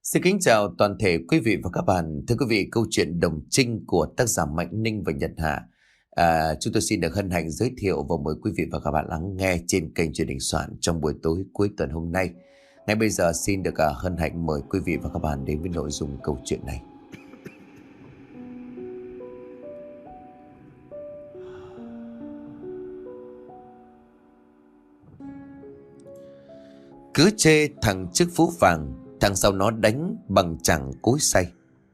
Xin kính chào toàn thể quý vị và các bạn. Thưa quý vị, câu chuyện Đồng Trinh của tác giả Mạnh Ninh và Nhật Hạ. Chúng tôi xin được hân hạnh giới thiệu và mời quý vị và các bạn lắng nghe trên kênh truyền hình soạn trong buổi tối cuối tuần hôm nay. Ngay bây giờ xin được hân hạnh mời quý vị và các bạn đến với nội dung câu chuyện này. Cứ chê thằng trước phú vàng, thằng sau nó đánh bằng chẳng cối xay.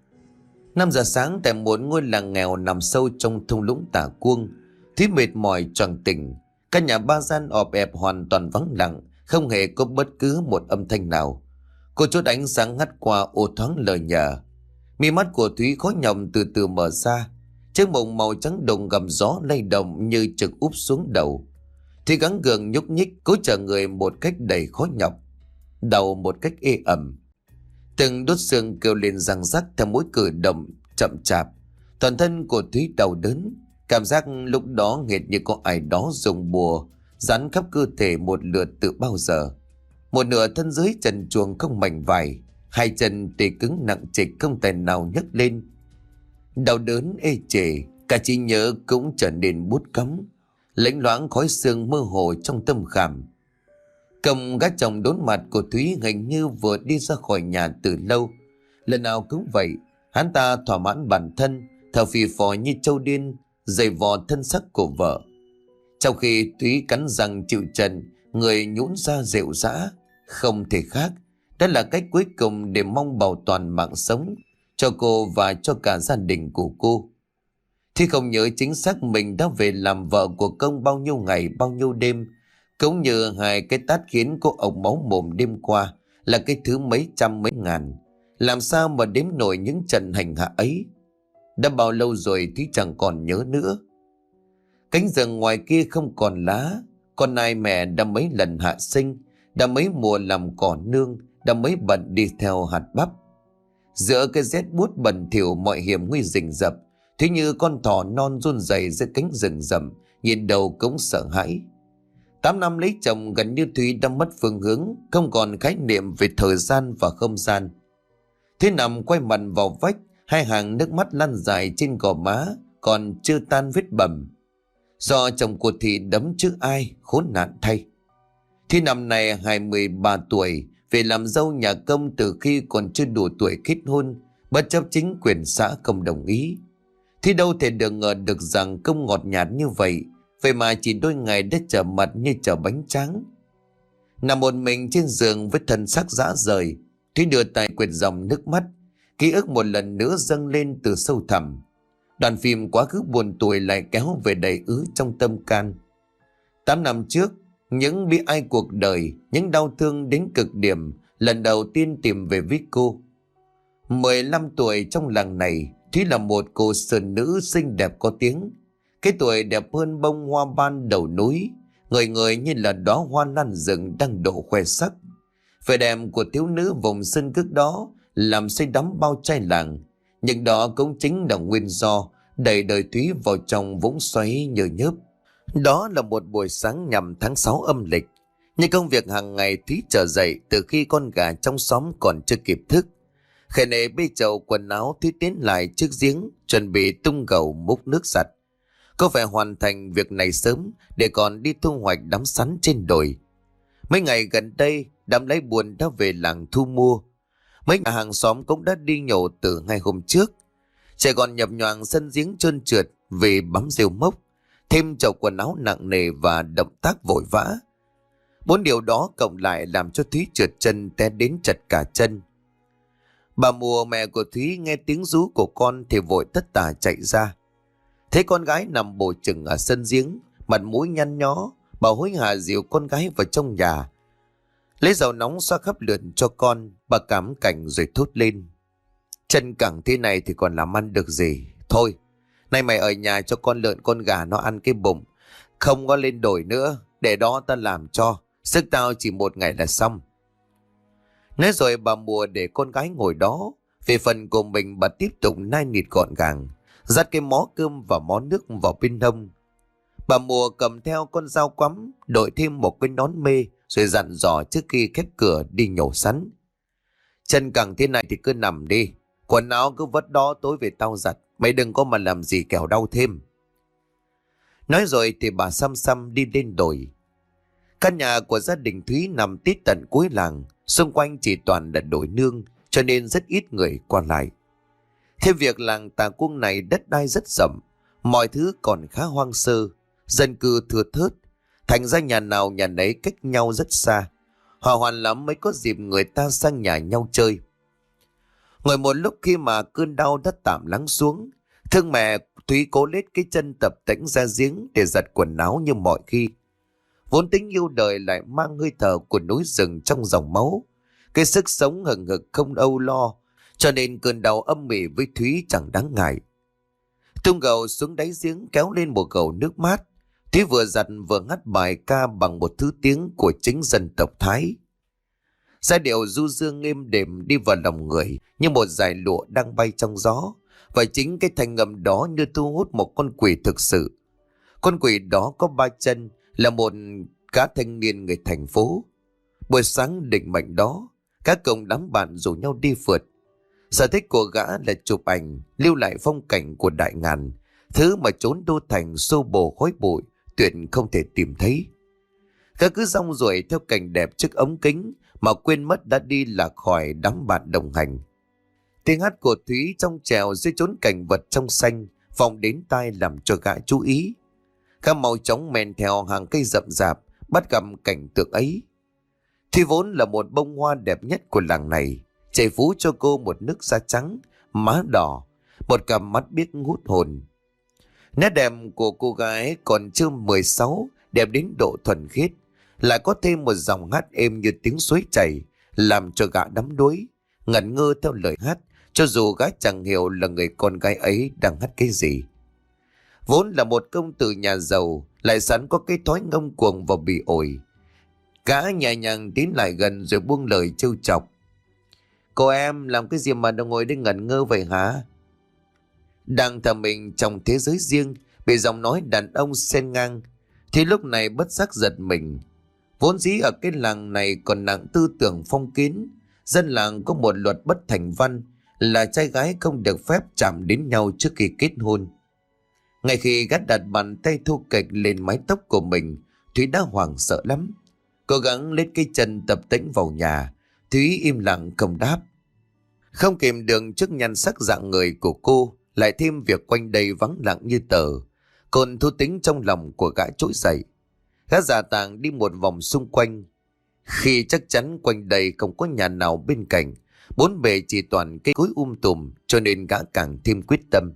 5 giờ sáng tại một ngôi làng nghèo nằm sâu trong thung lũng Tả Cuông, Thúy mệt mỏi choàng tỉnh. Căn nhà ba gian ọp ẹp hoàn toàn vắng lặng, không hề có bất cứ một âm thanh nào. Cô chốt ánh sáng ngắt qua ô thoáng lời nhờ. Mi mắt của Thúy khó nhọc từ từ mở ra. Chiếc mộng màu trắng đồng gầm gió lay động như trực úp xuống đầu. Thúy gắng gượng nhúc nhích cố chờ người một cách đầy khó nhọc. Đầu một cách ê ẩm. Từng đốt xương kêu lên răng rắc theo mỗi cử động chậm chạp. Toàn thân của Thúy đau đớn. Cảm giác lúc đó hệt như có ai đó dùng bùa dán khắp cơ thể một lượt từ bao giờ. Một nửa thân dưới trần truồng không mảnh vải, hai chân tê cứng nặng trịch không thể nào nhấc lên. Đau đớn ê chề, cả trí nhớ cũng trở nên bút cắm. Lễnh loáng khói sương mơ hồ trong tâm khảm. Công gác chồng đốn mặt của Thúy hình như vừa đi ra khỏi nhà từ lâu. Lần nào cũng vậy, hắn ta thỏa mãn bản thân, thở phì phò như trâu điên, giày vò thân sắc của vợ. Trong khi Thúy cắn răng chịu trận, người nhũn ra rệu rã, không thể khác. Đó là cách cuối cùng để mong bảo toàn mạng sống cho cô và cho cả gia đình của cô. Thì không nhớ chính xác mình đã về làm vợ của Công bao nhiêu ngày bao nhiêu đêm, cũng như hai cái tát khiến cô ộc máu mồm đêm qua là cái thứ mấy trăm mấy ngàn. Làm sao mà đếm nổi những trận hành hạ ấy. Đã bao lâu rồi thì chẳng còn nhớ nữa. Cánh rừng ngoài kia không còn lá. Con nai mẹ đã mấy lần hạ sinh, đã mấy mùa làm cỏ nương, đã mấy bận đi theo hạt bắp. Giữa cái rét buốt bẩn thỉu mọi hiểm nguy rình rập, thế như con thỏ non run rẩy giữa cánh rừng rậm, nhìn đầu cũng sợ hãi. 8 năm lấy chồng gần như Thúy đã mất phương hướng, không còn khái niệm về thời gian và không gian. Thế nằm quay mặt vào vách, hai hàng nước mắt lăn dài trên gò má, còn chưa tan vết bầm. Do chồng của Thị đấm chứ ai, khốn nạn thay. Thì năm nay 23 tuổi, về làm dâu nhà Công từ khi còn chưa đủ tuổi kết hôn, bất chấp chính quyền xã không đồng ý. Thì đâu thể được ngờ được rằng Công ngọt nhạt như vậy, vậy mà chỉ đôi ngày đã trở mặt như trở bánh tráng. Nằm một mình trên giường với thân xác rã rời, Thúy đưa tay quệt dòng nước mắt. Ký ức một lần nữa dâng lên từ sâu thẳm. Đoạn phim quá khứ buồn tủi lại kéo về đầy ứ trong tâm can. 8 năm trước, những bi ai cuộc đời, những đau thương đến cực điểm, lần đầu tiên tìm về với cô. 15 tuổi trong làng này, Thúy là một cô sơn nữ xinh đẹp có tiếng. Cái tuổi đẹp hơn bông hoa ban đầu núi, người người như là đóa hoa lan rừng đang độ khoe sắc. Vẻ đẹp của thiếu nữ vùng sơn cước đó làm say đắm bao trai làng, nhưng đó cũng chính là nguyên do đẩy đời Thúy vào trong vũng xoáy nhờ nhớp. Đó là một buổi sáng nhằm tháng 6 âm lịch. Như công việc hàng ngày, Thúy trở dậy từ khi con gà trong xóm còn chưa kịp thức. Khẽ nề bê chậu quần áo, Thúy tiến lại trước giếng chuẩn bị tung gầu múc nước giặt. Cô phải hoàn thành việc này sớm để còn đi thu hoạch đám sắn trên đồi. Mấy ngày gần đây, đám lấy buồn đã về làng thu mua. Mấy nhà hàng xóm cũng đã đi nhổ từ ngày hôm trước. Trẻ còn nhập nhoàng sân giếng trơn trượt vì bám rêu mốc, thêm chậu quần áo nặng nề và động tác vội vã. 4 điều đó cộng lại làm cho Thúy trượt chân té đến chật cả chân. Bà Mùa, mẹ của Thúy, nghe tiếng rú của con thì vội tất tả chạy ra. Thấy con gái nằm bổ chừng ở sân giếng, mặt mũi nhăn nhó, bà hối hả dìu con gái vào trong nhà. Lấy dầu nóng xoa khắp lượn cho con, bà cảm cảnh rồi thốt lên: chân cẳng thế này thì còn làm ăn được gì. Thôi, nay mày ở nhà cho con lợn con gà nó ăn cái bụng, không có lên đồi nữa, để đó ta làm cho, sức tao chỉ 1 ngày là xong. Nói rồi bà Mùa để con gái ngồi đó. Về phần của mình, bà tiếp tục nai nịt gọn gàng, dắt cái mó cơm và mó nước vào bên hông. Bà Mùa cầm theo con dao quắm, đội thêm một cái nón mê, rồi dặn dò trước khi khép cửa đi nhổ sắn: Chân cẳng thế này thì cứ nằm đi. Quần áo cứ vất đó tối về tao giặt. Mày đừng có mà làm gì kẻo đau thêm. Nói rồi thì bà xăm xăm đi lên đồi. Căn nhà của gia đình Thúy nằm tít tận cuối làng. Xung quanh chỉ toàn là đồi nương, cho nên rất ít người qua lại. Thêm việc làng Tà Cuông này đất đai rất rộng, mọi thứ còn khá hoang sơ, dân cư thưa thớt, thành ra nhà nào nhà nấy cách nhau rất xa. Hò hoan lắm mới có dịp người ta sang nhà nhau chơi. Ngồi một lúc khi mà cơn đau đã tạm lắng xuống, thương mẹ Thúy cố lết cái chân tập tễnh ra giếng để giặt quần áo như mọi khi. Vốn tính yêu đời lại mang hơi thở của núi rừng trong dòng máu, cái sức sống hừng hực không âu lo, cho nên cơn đau âm mỉ với Thúy chẳng đáng ngại. Tung gầu xuống đáy giếng kéo lên một gầu nước mát, Thúy vừa giặt vừa ngắt bài ca bằng một thứ tiếng của chính dân tộc Thái. Giai điệu du dương êm đềm đi vào lòng người như một dải lụa đang bay trong gió, và chính cái thanh âm đó như thu hút một con quỷ thực sự. Con quỷ đó có 3 chân, là một gã thanh niên người thành phố. Buổi sáng định mệnh đó, các cùng đám bạn rủ nhau đi phượt. Sở thích của gã là chụp ảnh, lưu lại phong cảnh của đại ngàn, thứ mà trốn đô thành xô bồ khói bụi tuyệt không thể tìm thấy. Gã cứ rong ruổi theo cảnh đẹp trước ống kính mà quên mất đã đi lạc khỏi đám bạn đồng hành. Tiếng hát của Thúy trong trèo dưới chốn cảnh vật trong xanh vọng đến tai làm cho gã chú ý. Gã mau chóng men theo hàng cây rậm rạp bắt gặp cảnh tượng ấy. Thúy vốn là một bông hoa đẹp nhất của làng này, chảy phú cho cô một nước da trắng, má đỏ, một cặp mắt biết hút hồn. Nét đẹp của cô gái còn chưa 16, đẹp đến độ thuần khiết, lại có thêm một dòng hát êm như tiếng suối chảy, làm cho gã đắm đuối, ngẩn ngơ theo lời hát, cho dù gã chẳng hiểu là người con gái ấy đang hát cái gì. Vốn là một công tử nhà giàu, lại sẵn có cái thói ngông cuồng và bị ổi. Gã nhẹ nhàng tiến lại gần rồi buông lời trêu chọc. Cô em làm cái gì mà đang ngồi đây ngẩn ngơ vậy hả? Đang thầm mình trong thế giới riêng, bị giọng nói đàn ông xen ngang, thì lúc này bất giác giật mình. Vốn dĩ ở cái làng này còn nặng tư tưởng phong kiến, dân làng có một luật bất thành văn là trai gái không được phép chạm đến nhau trước khi kết hôn. Ngay khi gã đặt bàn tay thô kệch lên mái tóc của mình, Thúy đã hoảng sợ lắm. Cố gắng lết cái chân tập tễnh vào nhà, Thúy im lặng không đáp. Không kìm được trước nhan sắc dạng người của cô, lại thêm việc quanh đây vắng lặng như tờ, còn thú tính trong lòng của gã trỗi dậy. Gã giả tàng đi một vòng xung quanh. Khi chắc chắn quanh đây không có nhà nào bên cạnh, bốn bề chỉ toàn cây cối tùm, cho nên gã càng thêm quyết tâm.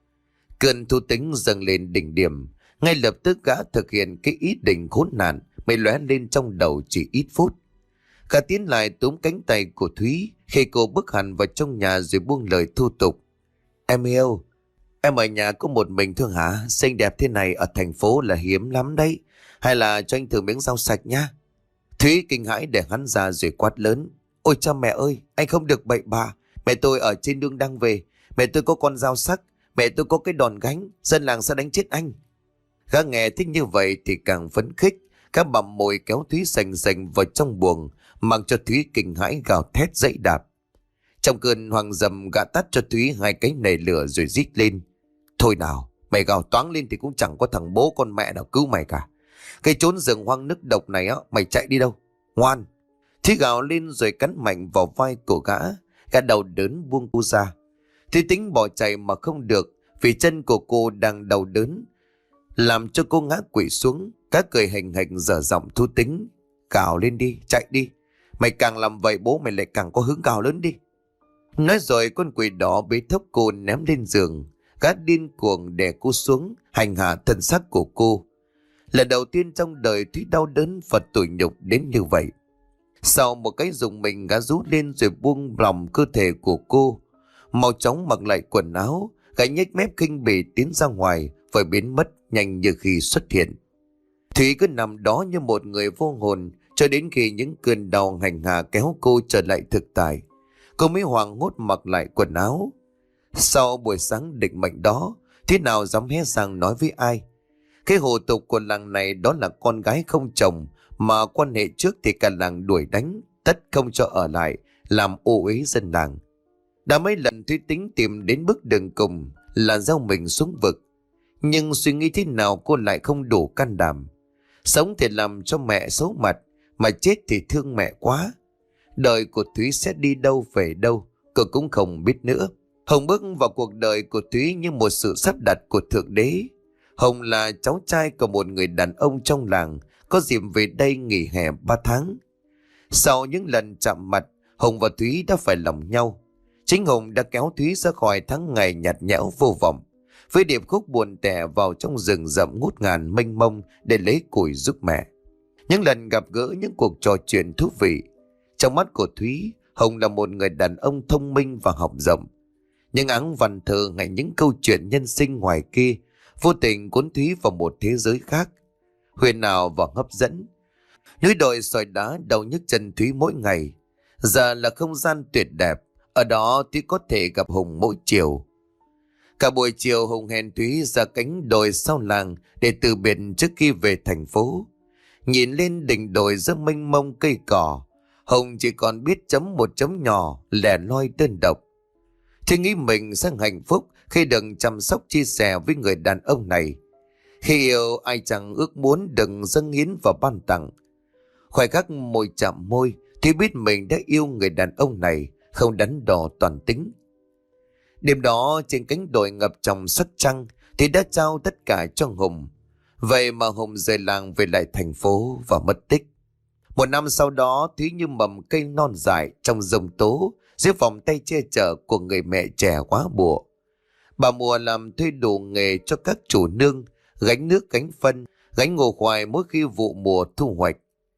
Cơn thú tính dâng lên đỉnh điểm, ngay lập tức gã thực hiện cái ý định khốn nạn mày lóe lên trong đầu chỉ ít phút. Gã tiến lại túm cánh tay của Thúy khi cô bước hẳn vào trong nhà rồi buông lời thu tục. Em yêu, em ở nhà có một mình thôi hả? Xinh đẹp thế này ở thành phố là hiếm lắm đấy. Hay là cho anh thử miếng rau sạch nhá. Thúy kinh hãi để hắn ra rồi quát lớn. Ôi cha mẹ ơi, anh không được bậy bạ. Mẹ tôi ở trên đường đang về. Mẹ tôi có con dao sắc. Mẹ tôi có cái đòn gánh. Dân làng sẽ đánh chết anh. Gã nghe thích như vậy thì càng phấn khích. Các bặm môi kéo Thúy sành sành vào trong buồng, mặc cho Thúy kinh hãi gào thét dậy đạp. Trong cơn hoang dầm, gã tắt cho Thúy 2 cái nảy lửa rồi rít lên. Thôi nào, mày gào toáng lên thì cũng chẳng có thằng bố con mẹ nào cứu mày cả. Cái chốn rừng hoang nức độc này á, mày chạy đi đâu? Ngoan! Thúy gào lên rồi cắn mạnh vào vai của gã. Gã đầu đớn buông cô ra. Thúy tính bỏ chạy mà không được, vì chân của cô đang đau đớn, làm cho cô ngã quỵ xuống. Gã cười hình hình dở giọng thú tính. Gào lên đi, chạy đi. Mày càng làm vậy bố mày lại càng có hứng gào lớn đi. Nói rồi con quỷ đỏ bế thốc cô ném lên giường. Gã điên cuồng đè cô xuống, hành hạ thân xác của cô. Lần đầu tiên trong đời Thúy đau đớn và tủi nhục đến như vậy. Sau một cái dùng mình, gã rú lên rồi buông lòng cơ thể của cô. Mau chóng mặc lại quần áo, gã nhếch mép khinh bỉ tiến ra ngoài và biến mất nhanh như khi xuất hiện. Thúy cứ nằm đó như một người vô hồn cho đến khi những cơn đau hành hạ kéo cô trở lại thực tại. Cô mới hoảng hốt mặc lại quần áo. Sau buổi sáng định mệnh đó, thế nào dám hé răng nói với ai? Cái hủ tục của làng này đó là con gái không chồng mà quan hệ trước thì cả làng đuổi đánh, tất không cho ở lại, làm ô uế dân làng. Đã mấy lần Thúy tính tìm đến bước đường cùng là gieo mình xuống vực, nhưng suy nghĩ thế nào cô lại không đủ can đảm. Sống thì làm cho mẹ xấu mặt, mà chết thì thương mẹ quá. Đời của Thúy sẽ đi đâu về đâu, cô cũng không biết nữa. Hồng bước vào cuộc đời của Thúy như một sự sắp đặt của Thượng Đế. Hồng là cháu trai của một người đàn ông trong làng, có dịp về đây nghỉ hè 3 tháng. Sau những lần chạm mặt, Hồng và Thúy đã phải lòng nhau. Chính Hồng đã kéo Thúy ra khỏi tháng ngày nhạt nhẽo vô vọng, với điệp khúc buồn tẻ vào trong rừng rậm ngút ngàn mênh mông để lấy củi giúp mẹ. Những lần gặp gỡ, những cuộc trò chuyện thú vị. Trong mắt của Thúy, Hồng là một người đàn ông thông minh và học rộng. Những áng văn thơ hay những câu chuyện nhân sinh ngoài kia vô tình cuốn Thúy vào một thế giới khác, huyền ảo và hấp dẫn. Núi đồi sỏi đá đau nhức chân Thúy mỗi ngày, giờ là không gian tuyệt đẹp. Ở đó Thúy có thể gặp Hùng mỗi chiều. Cả buổi chiều Hùng hẹn Thúy ra cánh đồi sau làng để từ biệt trước khi về thành phố. Nhìn lên đỉnh đồi rất mênh mông cây cỏ, Hùng chỉ còn biết chấm một chấm nhỏ lẻ loi đơn độc. Thì nghĩ mình sẽ hạnh phúc khi được chăm sóc chia sẻ với người đàn ông này. Khi yêu ai chẳng ước muốn đừng dâng hiến và ban tặng. Khoảnh khắc môi chạm môi thì biết mình đã yêu người đàn ông này, không đắn đo toàn tính. Đêm đó trên cánh đồi ngập trong sắc trăng thì đã trao tất cả cho Hùng. Vậy mà Hùng rời làng về lại thành phố và mất tích. Một năm sau đó, Thúy như mầm cây non dại trong giông tố, dưới vòng tay che chở của người mẹ trẻ quá bụa. Bà Mùa làm thuê đủ nghề cho các chủ nương, gánh nước gánh phân, gánh ngô khoai mỗi khi vụ mùa thu hoạch.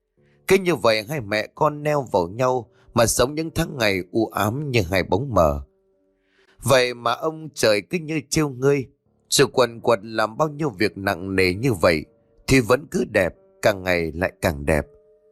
Cứ như vậy hai mẹ con neo vào nhau mà sống những tháng ngày u ám như hai bóng mờ. Vậy mà ông trời cứ như trêu ngươi, sự quần quật làm bao nhiêu việc nặng nề như vậy thì vẫn cứ đẹp, càng ngày lại càng đẹp.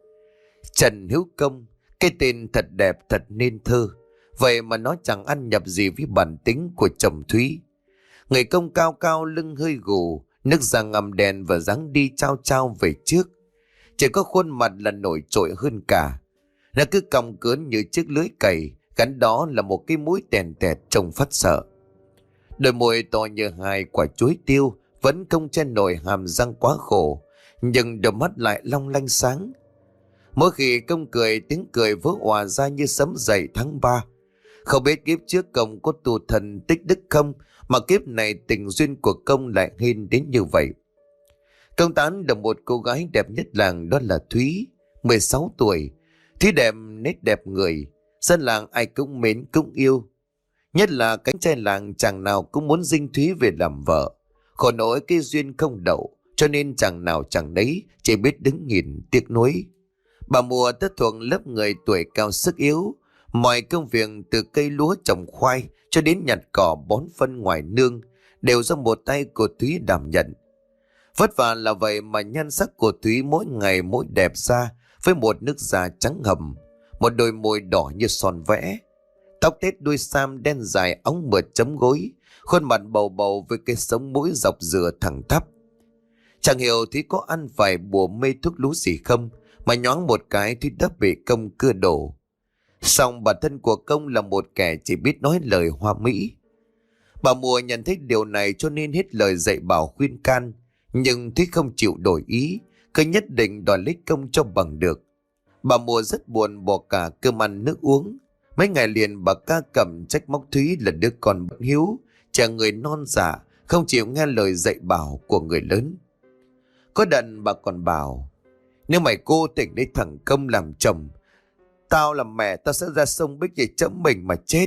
Trần Hữu Công, cái tên thật đẹp thật nên thơ, vậy mà nó chẳng ăn nhập gì với bản tính của chồng Thúy. Người công cao cao lưng hơi gù, nước da ngầm đèn và dáng đi trao trao về trước. Chỉ có khuôn mặt là nổi trội hơn cả. Nó cứ cong cớn như chiếc lưới cày, gắn đó là một cái mũi tèn tẹt trông phát sợ. Đôi môi to như hai quả chuối tiêu, vẫn không che nổi hàm răng quá khổ, nhưng đôi mắt lại long lanh sáng. Mỗi khi Công cười, tiếng cười vỡ òa ra như sấm dậy tháng 3. Không biết kiếp trước Công có tu thần tích đức không, mà kiếp này tình duyên của Công lại hên đến như vậy. Công tán được một cô gái đẹp nhất làng, đó là Thúy, 16 tuổi. Thúy đẹp nét đẹp người, dân làng ai cũng mến cũng yêu. Nhất là cánh trai làng chàng nào cũng muốn dinh Thúy về làm vợ. Khổ nỗi cái duyên không đậu, cho nên chàng nào chẳng đấy, chỉ biết đứng nhìn tiếc nuối. Bà Mùa tất thuộc lớp người tuổi cao sức yếu. Mọi công việc từ cây lúa trồng khoai cho đến nhặt cỏ bón phân ngoài nương đều do một tay của Thúy đảm nhận. Vất vả là vậy mà nhan sắc của Thúy mỗi ngày mỗi đẹp ra, với một nước da trắng hầm, một đôi môi đỏ như son vẽ, tóc tết đuôi sam đen dài óng mượt chấm gối, khuôn mặt bầu bầu với cái sống mũi dọc dừa thẳng tắp. Chẳng hiểu Thúy có ăn phải bùa mê thuốc lú gì không, mà nhoáng một cái Thúy đã bị Công cưa đổ. Song bản thân của Công là một kẻ chỉ biết nói lời hoa mỹ. Bà Mùa nhận thấy điều này cho nên hết lời dạy bảo khuyên can, nhưng Thúy không chịu đổi ý, cứ nhất định đòi lấy Công cho bằng được. Bà Mùa rất buồn, bỏ cả cơm ăn nước uống. Mấy ngày liền bà ca cầm trách móc Thúy là đứa con bất hiếu, trẻ người non dạ, không chịu nghe lời dạy bảo của người lớn. Có đần bà còn bảo, nếu mày cố tình lấy thằng Công làm chồng, tao làm mẹ tao sẽ ra sông Bích để chấm mình mà chết.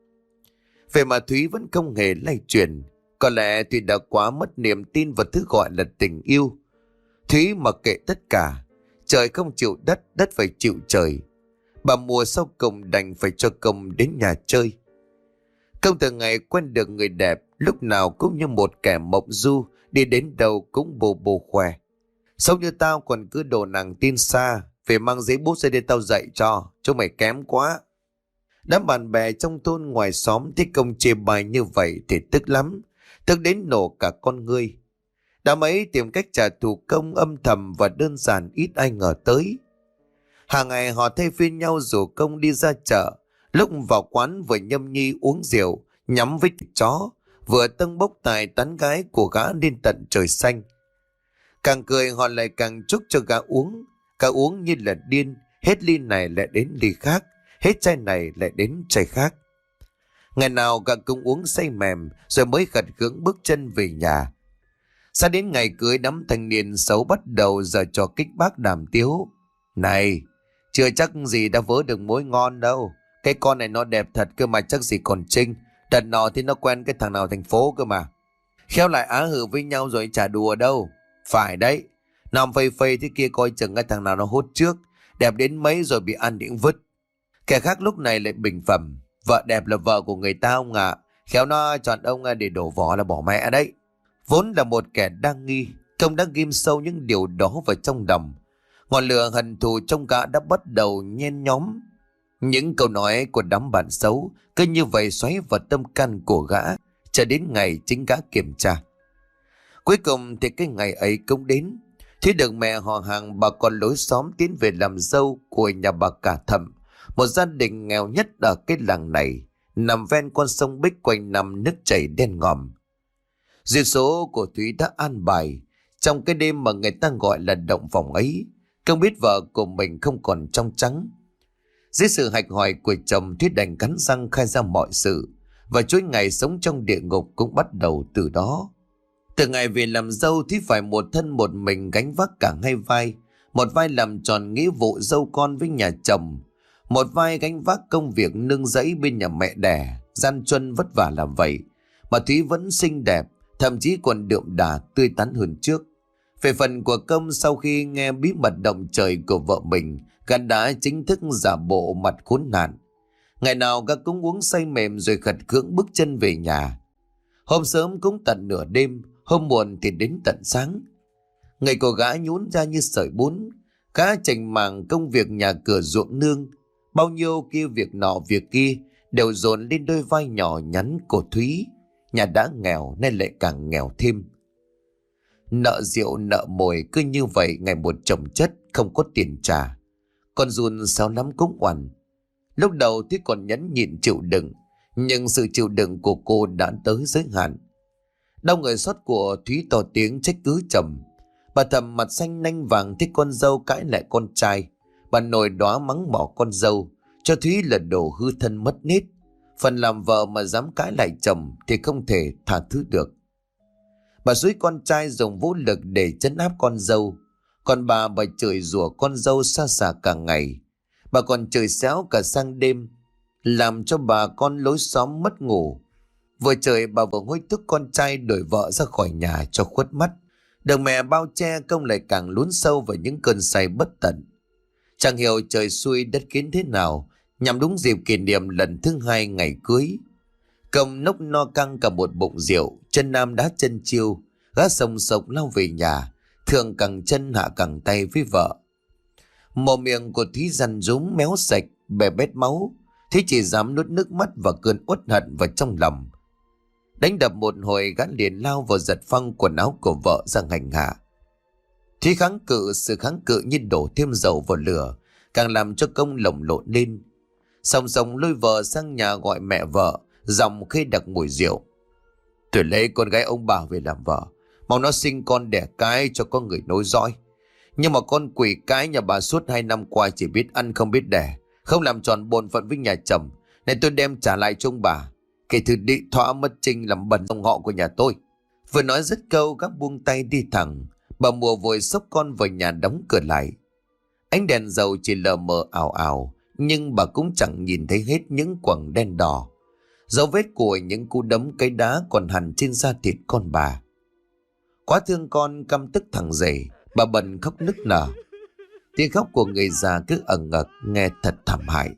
Vậy mà Thúy vẫn không hề lay chuyển. Có lẽ Thúy đã quá mất niềm tin vào thứ gọi là tình yêu. Thúy mặc kệ tất cả, trời không chịu đất, đất phải chịu trời. Bà Mùa sau cùng đành phải cho Công đến nhà chơi. Công từ ngày quen được người đẹp, lúc nào cũng như một kẻ mộng du, đi đến đâu cũng bồ bồ khoe. Sống như tao còn cứ đồ nàng tin xa, về mang giấy bút ra đây tao dạy cho, chúng mày kém quá. Đám bạn bè trong thôn ngoài xóm thấy Công chê bai như vậy thì tức lắm, tức đến nổ cả con ngươi. Đám ấy tìm cách trả thù Công âm thầm và đơn giản, ít ai ngờ tới. Hàng ngày họ thay phiên nhau rủ Công đi ra chợ, Lúc vào quán vừa nhâm nhi uống rượu, nhắm với thịt chó, vừa tâng bốc tài tán gái của gã lên tận trời xanh. Càng cười họ lại càng chúc cho gã uống. Gã uống như là điên, hết ly này lại đến ly khác, hết chai này lại đến chai khác. Ngày nào gã cũng uống say mềm rồi mới khật khưỡng bước chân về nhà. Sau đến ngày cưới, đám thanh niên xấu bắt đầu giờ trò kích bác đàm tiếu. Này, chưa chắc gì đã vớ được mối ngon đâu. Cái con này nó đẹp thật cơ mà, chắc gì còn Trinh. Đợt nọ thì nó quen cái thằng nào thành phố cơ mà. Khéo lại á hừ với nhau rồi chả đùa đâu. Phải đấy, nằm phây phây thế kia coi chừng cái thằng nào nó hốt trước. Đẹp đến mấy rồi bị ăn điểm vứt. Kẻ khác lúc này lại bình phẩm. Vợ đẹp là vợ của người ta ông ạ. Khéo nó chọn ông để đổ vỏ là bỏ mẹ đấy. Vốn là một kẻ đa nghi, Công đã ghim sâu những điều đó vào trong lòng. Ngọn lửa hận thù trong gã đã bắt đầu nhen nhóm. Những câu nói của đám bạn xấu cứ như vậy xoáy vào tâm can của gã, cho đến ngày chính gã kiểm tra. Cuối cùng thì cái ngày ấy cũng đến. Thế được mẹ họ hàng bà con lối xóm tiến về làm dâu của nhà bà cả Thẩm, một gia đình nghèo nhất ở cái làng này, nằm ven con sông Bích quanh năm nước chảy đen ngòm. Duyên số của Thúy đã an bài. Trong cái đêm mà người ta gọi là động phòng ấy, không biết vợ của mình không còn trong trắng. Dưới sự hạch hỏi của chồng, Thúy đành cắn răng khai ra mọi sự, và chuỗi ngày sống trong địa ngục cũng bắt đầu từ đó. Từ ngày về làm dâu, Thúy phải một thân một mình gánh vác cả hai vai. Một vai làm tròn nghĩa vụ dâu con với nhà chồng, một vai gánh vác công việc nương rẫy bên nhà mẹ đẻ. Gian truân vất vả làm vậy mà Thúy vẫn xinh đẹp, thậm chí còn đượm đà tươi tắn hơn trước. Về phần của Công, sau khi nghe bí mật động trời của vợ mình, gã đã chính thức giả bộ mặt khốn nạn. Ngày nào gã cũng uống say mềm rồi khật khưỡng bước chân về nhà. Hôm sớm cũng tận nửa đêm, hôm muộn thì đến tận sáng. Ngày của gã nhún ra như sợi bún. Gã chành màng công việc nhà cửa ruộng nương, bao nhiêu kia việc nọ việc kia đều dồn lên đôi vai nhỏ nhắn của Thúy. Nhà đã nghèo nên lại càng nghèo thêm. Nợ rượu nợ mồi cứ như vậy ngày một chồng chất, không có tiền trả. Con Jun sao lắm cũng oằn. Lúc đầu thì còn nhẫn nhịn chịu đựng, nhưng sự chịu đựng của cô đã tới giới hạn. Đau người xót của Thúy to tiếng trách cứ chồng. Bà Thầm mặt xanh nanh vàng thích con dâu cãi lại con trai. Bà nổi đoá mắng mỏ con dâu, cho Thúy là đồ hư thân mất nết. Phần làm vợ mà dám cãi lại chồng thì không thể tha thứ được. Bà xúi con trai dùng vũ lực để trấn áp con dâu. Còn bà chửi rủa con dâu xa xả cả ngày. Bà còn chửi xéo cả sang đêm, làm cho bà con lối xóm mất ngủ. Vừa chửi bà vừa hối thúc con trai đuổi vợ ra khỏi nhà cho khuất mắt. Được mẹ bao che, Công lại càng lún sâu vào những cơn say bất tận. Chẳng hiểu trời xui đất kiến thế nào, nhằm đúng dịp kỷ niệm lần thứ 2 ngày cưới, Công nốc no căng cả một bụng rượu, chân nam đá chân chiêu, gã sồng sộc lao về nhà, thường cẳng chân hạ cẳng tay với vợ. Mồm miệng của Thúy rằn rúm méo sạch, bè bét máu. Thúy chỉ dám nuốt nước mắt và cơn uất hận vào trong lòng. Đánh đập một hồi, gã liền lao vào giật phăng quần áo của vợ ra hành hạ. Thúy kháng cự, sự kháng cự như đổ thêm dầu vào lửa, càng làm cho Công lồng lộn lên. Song song lôi vợ sang nhà gọi mẹ vợ, giọng khê đặc mùi rượu. Tôi lấy con gái ông bà về làm vợ, mong nó sinh con đẻ cái cho có người nối dõi. Nhưng mà con quỷ cái nhà bà suốt 2 năm qua chỉ biết ăn không biết đẻ, không làm tròn bổn phận với nhà chồng, nên tôi đem trả lại cho ông bà. Kể từ đị thỏa mất trinh làm bẩn dòng họ của nhà tôi. Vừa nói dứt câu, gã buông tay đi thẳng. Bà Mùa vội xốc con vào nhà đóng cửa lại. Ánh đèn dầu chỉ lờ mờ ảo ảo, nhưng bà cũng chẳng nhìn thấy hết những quầng đen đỏ, dấu vết của những cú đấm cái đá còn hằn trên da thịt con bà. Quá thương con, căm tức thằng rể, bà bần khóc nức nở. Tiếng khóc của người già cứ ẩn ực, nghe thật thảm hại.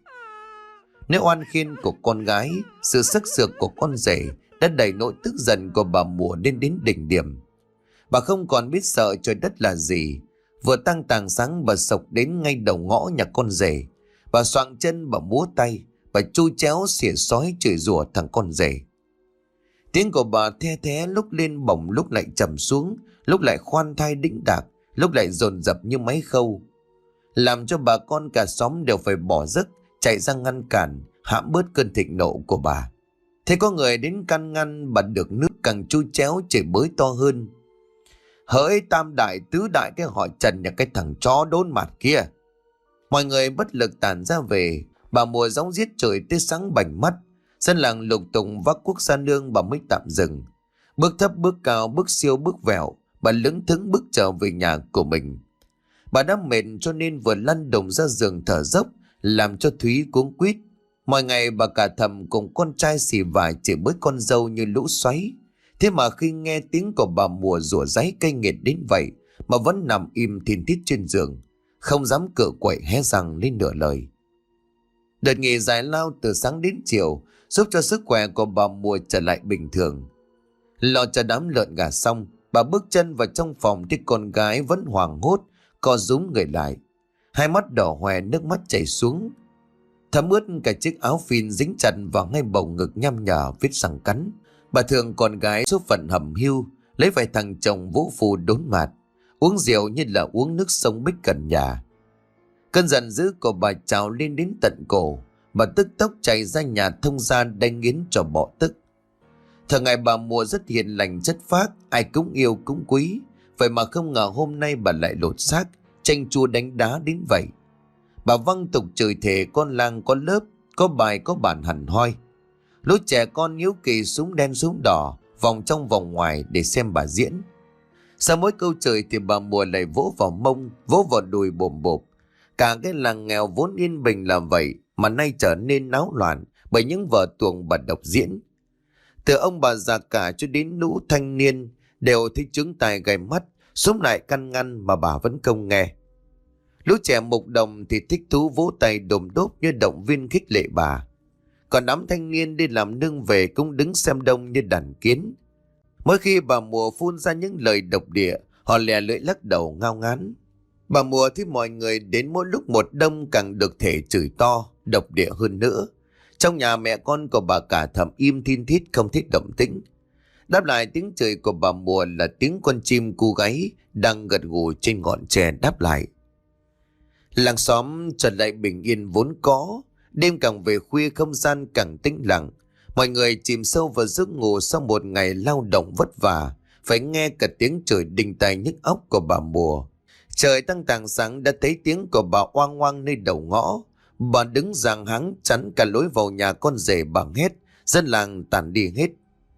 Nếu oan khiên của con gái, sự sắc sược của con rể đã đẩy nỗi tức giận của bà Mùa lên đến đỉnh điểm. Bà không còn biết sợ trời đất là gì. Vừa tăng tàng sáng, bà sộc đến ngay đầu ngõ nhà con rể. Bà xoạng chân, bà múa tay, bà chu chéo xỉa xói chửi rủa thằng con rể. Tiếng của bà the thé, lúc lên bổng lúc lại trầm xuống, lúc lại khoan thai đĩnh đạc, lúc lại dồn dập như máy khâu, làm cho bà con cả xóm đều phải bỏ giấc chạy ra ngăn cản, hãm bớt cơn thịnh nộ của bà. Thế có người đến can ngăn, bà được nước càng chu chéo chửi bới to hơn. Hỡi tam đại tứ đại cái họ Trần nhà cái thằng chó đốn mặt kia. Mọi người bất lực tản ra về. Bà Mùa gióng giết trời tới sáng bảnh mắt. Dân làng lục tùng vác cuốc ra nương, bà mới tạm dừng. Bước thấp bước cao, bước siêu bước vẹo, bà lững thững bước trở về nhà của mình. Bà đã mệt cho nên vừa lăn đùng ra giường thở dốc, làm cho Thúy cuống quýt. Mọi ngày bà cả thầm cùng con trai xì vải chỉ bới con dâu như lũ xoáy. Thế mà khi nghe tiếng của bà Mùa rủa ráy cay nghiệt đến vậy mà vẫn nằm im thin thít trên giường, không dám cựa quậy hé răng lên nửa lời. Đợt nghỉ giải lao từ sáng đến chiều giúp cho sức khỏe của bà Mùa trở lại bình thường. Lo cho đám lợn gà xong, bà bước chân vào trong phòng thì con gái vẫn hoảng hốt, co rúm người lại. Hai mắt đỏ hoe, nước mắt chảy xuống. Thấm ướt cả chiếc áo phin dính chặt vào ngay bầu ngực nhăm nhở vết răng cắn. Bà thương con gái số phận hầm hưu, lấy vài thằng chồng vũ phu đốn mạt, uống rượu như là uống nước sông Bích gần nhà. Cơn giận dữ của bà trào lên đến tận cổ, bà tức tốc chạy ra nhà thông gia đánh nghiến cho bỏ tức. Thường ngày bà Mùa rất hiền lành chất phác, ai cũng yêu cũng quý. Vậy mà không ngờ hôm nay bà lại lột xác, chanh chua đánh đá đến vậy. Bà văng tục chửi thề con làng có lớp, có bài có bản hẳn hoi. Lũ trẻ con hiếu kỳ súng đen súng đỏ, vòng trong vòng ngoài để xem bà diễn. Sau mỗi câu chửi thì bà Mùa lại vỗ vào mông, vỗ vào đùi bồm bộp. Cả cái làng nghèo vốn yên bình là vậy mà nay trở nên náo loạn bởi những vở tuồng bà độc diễn. Từ ông bà già cả cho đến lũ thanh niên đều thấy chứng tài gầy mắt, xúm lại căn ngăn mà bà vẫn không nghe. Lũ trẻ mục đồng thì thích thú vỗ tay đồm đốp như động viên khích lệ bà. Còn đám thanh niên đi làm nương về cũng đứng xem đông như đàn kiến. Mỗi khi bà Mùa phun ra những lời độc địa, họ lè lưỡi lắc đầu ngao ngán. Bà Mùa thấy mọi người đến mỗi lúc một đông càng được thể chửi to, độc địa hơn nữa. Trong nhà mẹ con của bà cả thầm im thin thít không thích động tĩnh. Đáp lại tiếng chửi của bà Mùa là tiếng con chim cu gáy đang gật gù trên ngọn tre đáp lại. Làng xóm trở lại bình yên vốn có. Đêm càng về khuya không gian càng tĩnh lặng. Mọi người chìm sâu vào giấc ngủ sau một ngày lao động vất vả, phải nghe cả tiếng chửi đinh tai nhức óc của bà Mùa. Trời tăng tàng sáng đã thấy tiếng của bà oang oang nơi đầu ngõ. Bà đứng giằng háng chắn cả lối vào nhà con rể bằng hét, dân làng tản đi hết.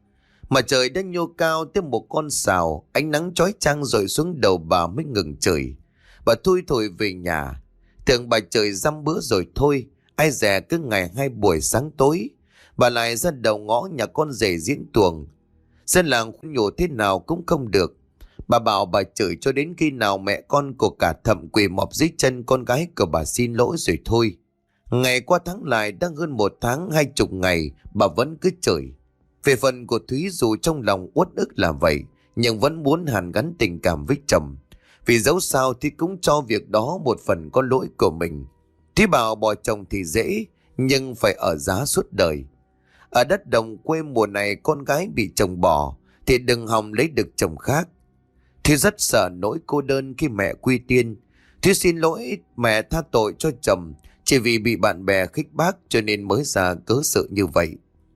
Mà trời đã nhô cao tới một con sào, ánh nắng chói chang rọi xuống đầu bà mới ngừng chửi. Bà thui thổi về nhà, tưởng bà trời dăm bữa rồi thôi, ai dè cứ ngày 2 buổi sáng tối, bà lại ra đầu ngõ nhà con rể diễn tuồng. Dân làng khuyên nhủ thế nào cũng không được. Bà bảo bà chửi cho đến khi nào mẹ con của cả thậm quỳ mọp dưới chân con gái của bà xin lỗi rồi thôi. Ngày qua tháng lại đang hơn 1 tháng 20 ngày, bà vẫn cứ chửi. Về phần của Thúy dù trong lòng uất ức là vậy, nhưng vẫn muốn hàn gắn tình cảm với chồng. Vì dẫu sao thì cũng cho việc đó một phần có lỗi của mình. Thúy bảo bỏ chồng thì dễ, nhưng phải ở giá suốt đời. Ở đất đồng quê mùa này con gái bị chồng bỏ thì đừng hòng lấy được chồng khác. Thúy rất sợ nỗi cô đơn khi mẹ quy tiên. Thúy xin lỗi mẹ tha tội cho chồng, chỉ vì bị bạn bè khích bác cho nên mới ra cớ sự như vậy.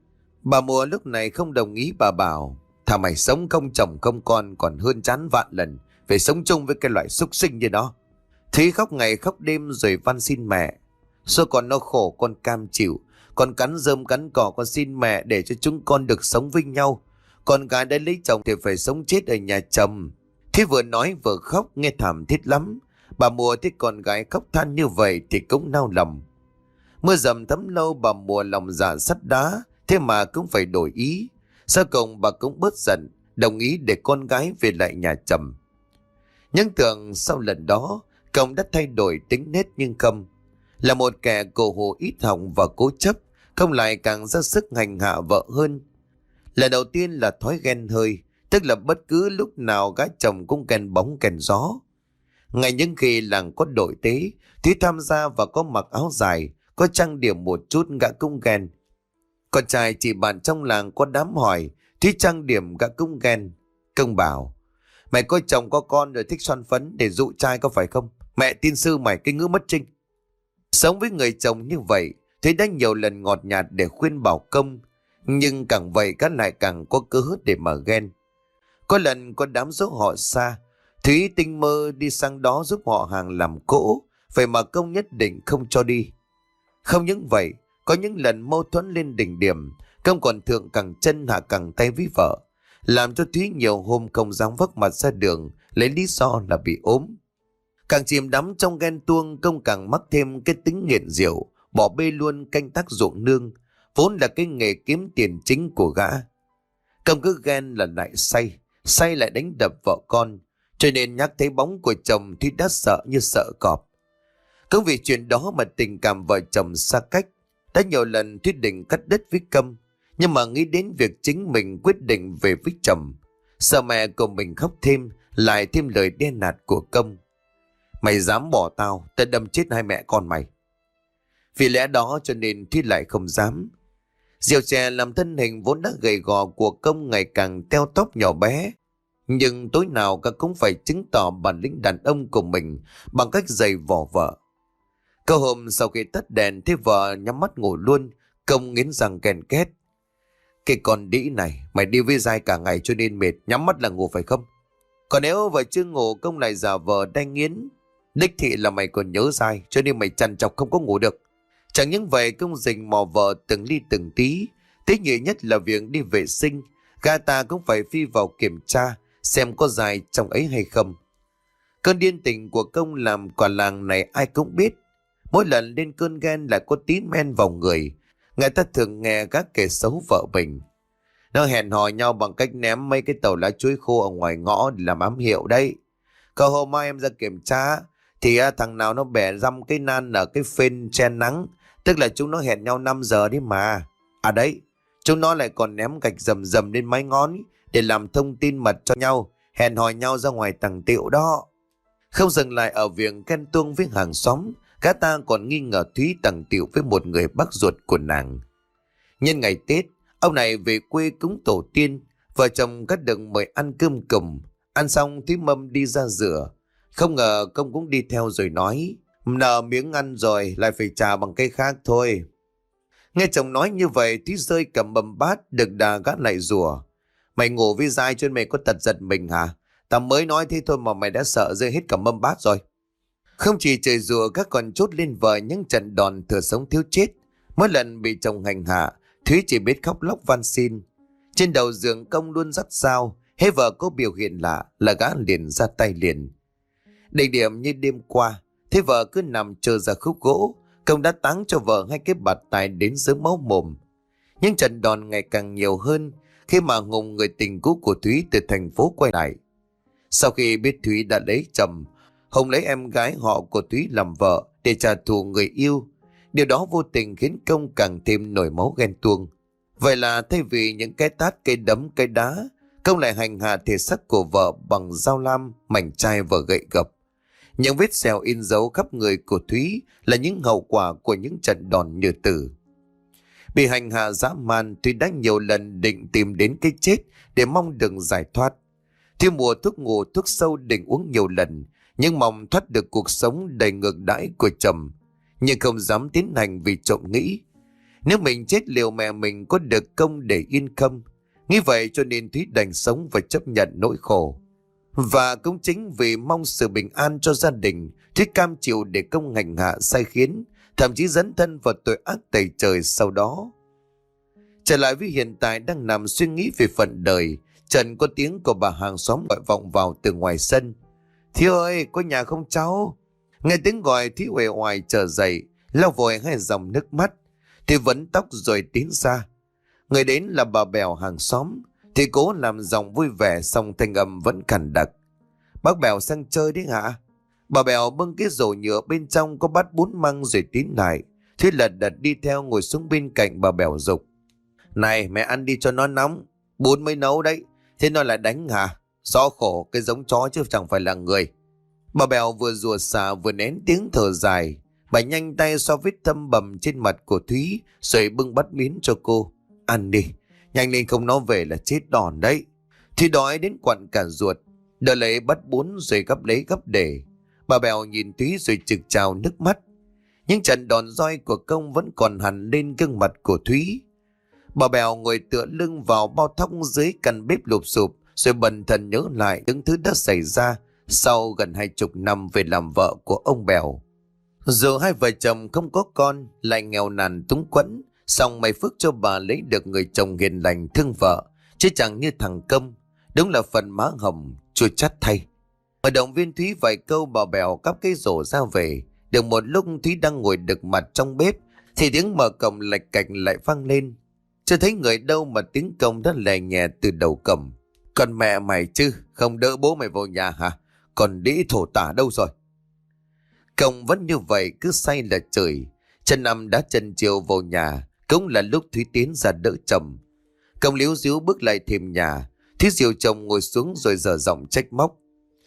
Bà Mùa lúc này không đồng ý. Bà bảo thà mày sống không chồng không con còn hơn chán vạn lần phải sống chung với cái loại súc sinh như nó. Thúy khóc ngày khóc đêm rồi van xin mẹ. Số con nó khổ con cam chịu, con cắn rơm cắn cỏ con xin mẹ để cho chúng con được sống với nhau. Con gái đã lấy chồng thì phải sống chết ở nhà chồng. Thúy vừa nói vừa khóc nghe thảm thiết lắm. Bà Mùa thấy con gái khóc than như vậy thì cũng nao lòng. Mưa dầm thấm lâu bà Mùa lòng dạ sắt đá, thế mà cũng phải đổi ý. Sau cùng bà cũng bớt giận, đồng ý để con gái về lại nhà chồng. Nhưng tưởng sau lần đó Công đã thay đổi tính nết nhưng không. Là một kẻ cổ hủ ít họng và cố chấp, không lại càng ra sức hành hạ vợ hơn. Lần đầu tiên là thói ghen hơi, tức là bất cứ lúc nào gái chồng cũng ghen bóng ghen gió. Ngay những khi làng có đội tế, Thúy tham gia và có mặc áo dài, có trang điểm một chút gã cũng ghen. Con trai chị bạn trong làng có đám hỏi, Thúy trang điểm gã cũng ghen. Công bảo, mày có chồng có con rồi thích xoăn phấn để dụ trai có phải không? Mẹ tin sư mày cái ngữ mất trinh. Sống với người chồng như vậy, Thúy đã nhiều lần ngọt nhạt để khuyên bảo Công, nhưng càng vậy Cát lại càng có cớ để mà ghen. Có lần có đám dỗ họ xa, Thúy tinh mơ đi sang đó giúp họ hàng làm cỗ, vậy mà Công nhất định không cho đi. Không những vậy, có những lần mâu thuẫn lên đỉnh điểm, Công còn thượng cẳng chân hạ cẳng tay với vợ, làm cho Thúy nhiều hôm không dám vác mặt ra đường, lấy lý do là bị ốm. Càng chìm đắm trong ghen tuông, Công càng mắc thêm cái tính nghiện rượu, bỏ bê luôn canh tác ruộng nương, vốn là cái nghề kiếm tiền chính của gã. Công cứ ghen là lại say, say lại đánh đập vợ con, cho nên nhắc thấy bóng của chồng thì đã sợ như sợ cọp. Cũng vì chuyện đó mà tình cảm vợ chồng xa cách. Đã nhiều lần Thúy định cắt đứt với Công, nhưng mà nghĩ đến việc chính mình quyết định về với chồng, sợ mẹ của mình khóc thêm, lại thêm lời đe nạt của Công. Mày dám bỏ tao, tao đâm chết hai mẹ con mày. Vì lẽ đó cho nên Thúy lại không dám. Rượu chè làm thân hình vốn đã gầy gò của Công ngày càng teo tóp nhỏ bé, nhưng tối nào cả cũng phải chứng tỏ bản lĩnh đàn ông của mình bằng cách giày vò vợ. Có hôm sau khi tắt đèn thấy vợ nhắm mắt ngủ luôn, Công nghiến răng ken két. Cái con đĩ này, mày đi với dai cả ngày cho nên mệt, nhắm mắt là ngủ phải không? Còn nếu vợ chưa ngủ, Công lại giả vờ đanh nghiến. Đích thị là mày còn nhớ dai, cho nên mày trằn trọc không có ngủ được. Chẳng những vậy, Công rình mò vợ từng ly từng tí. Tế nhị nhất là việc đi vệ sinh, gã ta cũng phải phi vào kiểm tra xem có dài trong ấy hay không. Cơn điên tình của Công làm cả làng này ai cũng biết. Mỗi lần lên cơn ghen là có tí men vào người, người ta thường nghe các kẻ xấu vợ mình. Nó hẹn hò nhau bằng cách ném mấy cái tàu lá chuối khô ở ngoài ngõ để làm ám hiệu đấy. Có hôm mai em ra kiểm tra thì thằng nào nó bẻ răm cái nan ở cái phên che nắng, tức là chúng nó hẹn nhau 5 giờ đi mà. À đấy, chúng nó lại còn ném gạch rầm rầm lên mái ngón để làm thông tin mật cho nhau, hẹn hò nhau ra ngoài tầng tiệu đó. Không dừng lại ở việc ghen tuông với hàng xóm, cả ta còn nghi ngờ Thúy tầng tiệu với một người bác ruột của nàng. Nhân ngày Tết, ông này về quê cúng tổ tiên, vợ chồng cắt đừng mời ăn cơm cùng. Ăn xong Thúy mâm đi ra rửa, không ngờ Công cũng đi theo rồi nói: nợ miếng ăn rồi, lại phải trả bằng cái khác thôi. Nghe chồng nói như vậy, Thúy rơi cầm mâm bát, được đà gắt lại rủa: mày ngủ với dai cho nên mày có tật giật mình hả? Tao mới nói thế thôi mà mày đã sợ rơi hết cả mâm bát rồi. Không chỉ trời rùa, các còn chốt lên vợ những trận đòn thừa sống thiếu chết. Mỗi lần bị chồng hành hạ, Thúy chỉ biết khóc lóc van xin. Trên đầu giường Công luôn dắt dao, hễ vợ có biểu hiện lạ là gã liền ra tay liền. Đỉnh điểm như đêm qua, thế vợ cứ nằm chờ ra khúc gỗ, Công đã táng cho vợ hai cái bạt tai đến dưới máu mồm. Nhưng trận đòn ngày càng nhiều hơn khi mà Hùng, người tình cũ của Thúy, từ thành phố quay lại. Sau khi biết Thúy đã lấy chồng, Hùng lấy em gái họ của Thúy làm vợ để trả thù người yêu. Điều đó vô tình khiến Công càng thêm nổi máu ghen tuông. Vậy là thay vì những cái tát, cây đấm, cây đá, Công lại hành hạ thể xác của vợ bằng dao lam, mảnh chai và gậy gộc. Những vết sẹo in dấu khắp người của Thúy là những hậu quả của những trận đòn như tử. Bị hành hạ dã man, Thúy đã nhiều lần định tìm đến cái chết để mong được giải thoát. Thúy mua thuốc ngủ, thuốc sâu định uống nhiều lần, nhưng mong thoát được cuộc sống đầy ngược đãi của chồng, nhưng không dám tiến hành vì trộm nghĩ nếu mình chết liệu mẹ mình có được Công để yên không. Nghĩ vậy cho nên Thúy đành sống và chấp nhận nỗi khổ. Và cũng chính vì mong sự bình an cho gia đình, Thúy cam chịu để Công hành hạ sai khiến, thậm chí dấn thân vào tội ác tày trời sau đó. Trở lại với hiện tại, đang nằm suy nghĩ về phận đời, Trần có tiếng của bà hàng xóm gọi vọng vào từ ngoài sân: Thúy ơi, có nhà không cháu? Nghe tiếng gọi, Thúy uể oải trở dậy, lau vội hai dòng nước mắt. Thì vấn tóc rồi tiến ra. Người đến là bà Bèo hàng xóm. Thì cố làm giọng vui vẻ, song thanh âm vẫn khàn đặc: bác Bèo sang chơi đấy hả? Bà Bèo bưng cái rổ nhựa bên trong có bát bún măng rồi tiến lại. Thúy lật đật đi theo, ngồi xuống bên cạnh bà Bèo giục: này mẹ ăn đi cho nó nóng, bún mới nấu đấy, thế nó lại đánh hả? Rõ khổ cái giống chó chứ chẳng phải là người. Bà Bèo vừa rủa xả vừa nén tiếng thở dài. Bà nhanh tay xoa vết thâm bầm trên mặt của Thúy, rồi bưng bát miến cho cô: ăn đi, nhanh lên không nó về là chết đòn đấy. Thúy đói đến quặn cả ruột, đợi lấy bát bún rồi gắp lấy gắp để. Bà Bèo nhìn Thúy rồi trực trào nước mắt. Những trận đòn roi của Công vẫn còn hằn lên gương mặt của Thúy. Bà Bèo ngồi tựa lưng vào bao thóc dưới căn bếp lụp xụp, rồi bần thần nhớ lại những thứ đã xảy ra sau gần 20 năm về làm vợ của ông Bèo. Dù hai vợ chồng không có con, lại nghèo nàn túng quẫn, song may phước cho bà lấy được người chồng hiền lành thương vợ, chứ chẳng như thằng Công. Đúng là phần má hồng chua chát thay. Ở động viên Thúy vài câu, bà Bèo cắp cái rổ ra về. Được một lúc Thúy đang ngồi đực mặt trong bếp thì tiếng mở cổng lạch cạch lại vang lên. Chưa thấy người đâu mà tiếng Công đã lè nhẹ từ đầu cổng. Còn mẹ mày chứ, không đỡ bố mày vào nhà hả? Còn đĩ thổ tả đâu rồi? Công vẫn như vậy, cứ say là trời. Chân năm đã chân chiều vào nhà, cũng là lúc Thúy tiến ra đỡ chồng. Công líu díu bước lại thềm nhà. Thúy dìu chồng ngồi xuống rồi dở giọng trách móc.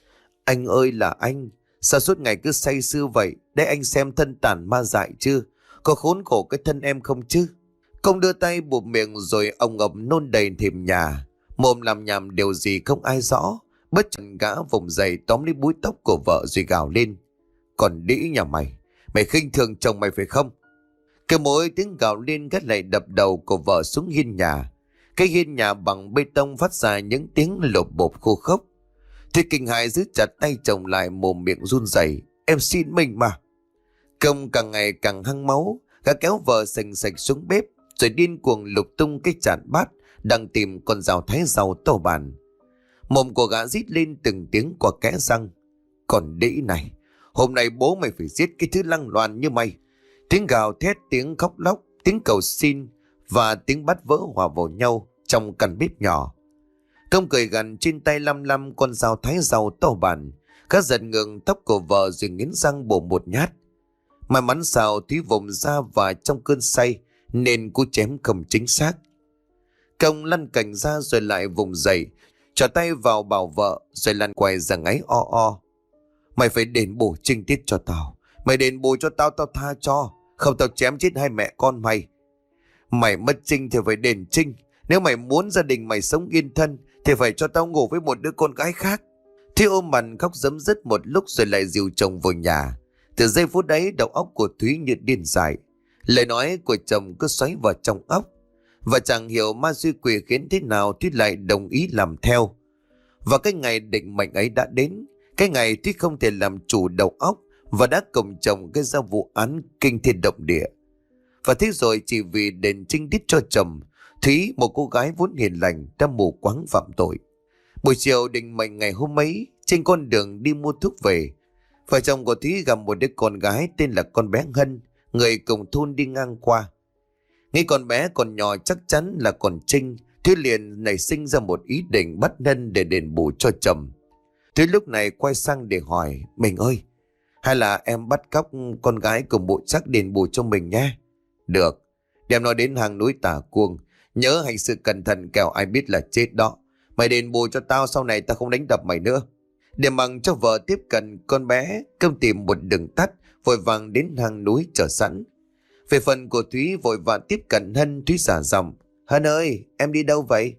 Anh ơi là anh, sao suốt ngày cứ say sưa vậy? Để anh xem thân tàn ma dại chưa? Có khốn khổ cái thân em không chứ? Công đưa tay bụp miệng rồi ông ập nôn đầy thềm nhà. Mồm làm nhảm điều gì không ai rõ. Bất chợt gã vùng dậy tóm lấy búi tóc của vợ rồi gào lên. Còn đĩ nhà mày, mày khinh thường chồng mày phải không? Cái mỗi tiếng gào lên gắt lại đập đầu của vợ xuống hiên nhà. Cái hiên nhà bằng bê tông phát ra những tiếng lộp bộp khô khốc. Thùy kinh hãi giữ chặt tay chồng lại, mồm miệng run rẩy. Em xin mình mà. Công càng ngày càng hăng máu, gã kéo vợ sành sạch xuống bếp rồi điên cuồng lục tung cái chạn bát đang tìm con dao thái rau to bàn. Mồm của gã rít lên từng tiếng qua kẽ răng. Còn đĩ này, hôm nay bố mày phải giết cái thứ lăng loàn như mày. Tiếng gào thét, tiếng khóc lóc, tiếng cầu xin và tiếng bát vỡ hòa vào nhau trong căn bếp nhỏ. Công cười gằn, trên tay lăm lăm con dao thái rau to bàn. Gã giật ngừng tóc của vợ rồi nghiến răng bổ một nhát. May mắn sao Thúy vùng ra và trong cơn say nên cú chém không chính xác. Công lăn cành ra rồi lại vùng dậy, trỏ tay vào bảo vợ rồi lăn quay ra ngáy o o. Mày phải đền bù trinh tiết cho tao. Mày đền bù cho tao, tao tha cho. Không tao chém chết hai mẹ con mày. Mày mất trinh thì phải đền trinh. Nếu mày muốn gia đình mày sống yên thân thì phải cho tao ngủ với một đứa con gái khác. Thúy ôm mặt khóc rấm rứt một lúc rồi lại dìu chồng vào nhà. Từ giây phút ấy đầu óc của Thúy như điên dại. Lời nói của chồng cứ xoáy vào trong óc. Và chẳng hiểu ma duy quỷ khiến thế nào Thúy lại đồng ý làm theo. Và cái ngày định mệnh ấy đã đến. Cái ngày Thúy không thể làm chủ đầu óc và đã cùng chồng gây ra vụ án kinh thiên động địa. Và thế rồi chỉ vì đền trinh tiết cho chồng, Thúy, một cô gái vốn hiền lành, đã mù quáng phạm tội. Buổi chiều định mệnh ngày hôm ấy, trên con đường đi mua thuốc về, vợ chồng của Thúy gặp một đứa con gái tên là con bé Hân, người cùng thôn đi ngang qua. Nghĩ con bé còn nhỏ chắc chắn là còn Trinh, Thúy liền nảy sinh ra một ý định bắt Hân để đền bù cho chồng. Thúy lúc này quay sang để hỏi, mình ơi, hay là em bắt cóc con gái cùng bộ chắc đền bù cho mình nhé? Được, đem nó đến hang núi Tà Cuông, nhớ hành sự cẩn thận kẻo ai biết là chết đó. Mày đền bù cho tao, sau này tao không đánh đập mày nữa. Để mằng cho vợ tiếp cận con bé, Công tìm một đường tắt, vội vàng đến hang núi chờ sẵn. Về phần của Thúy vội vàng tiếp cận Hân, Thúy xả giọng, Hân ơi, em đi đâu vậy?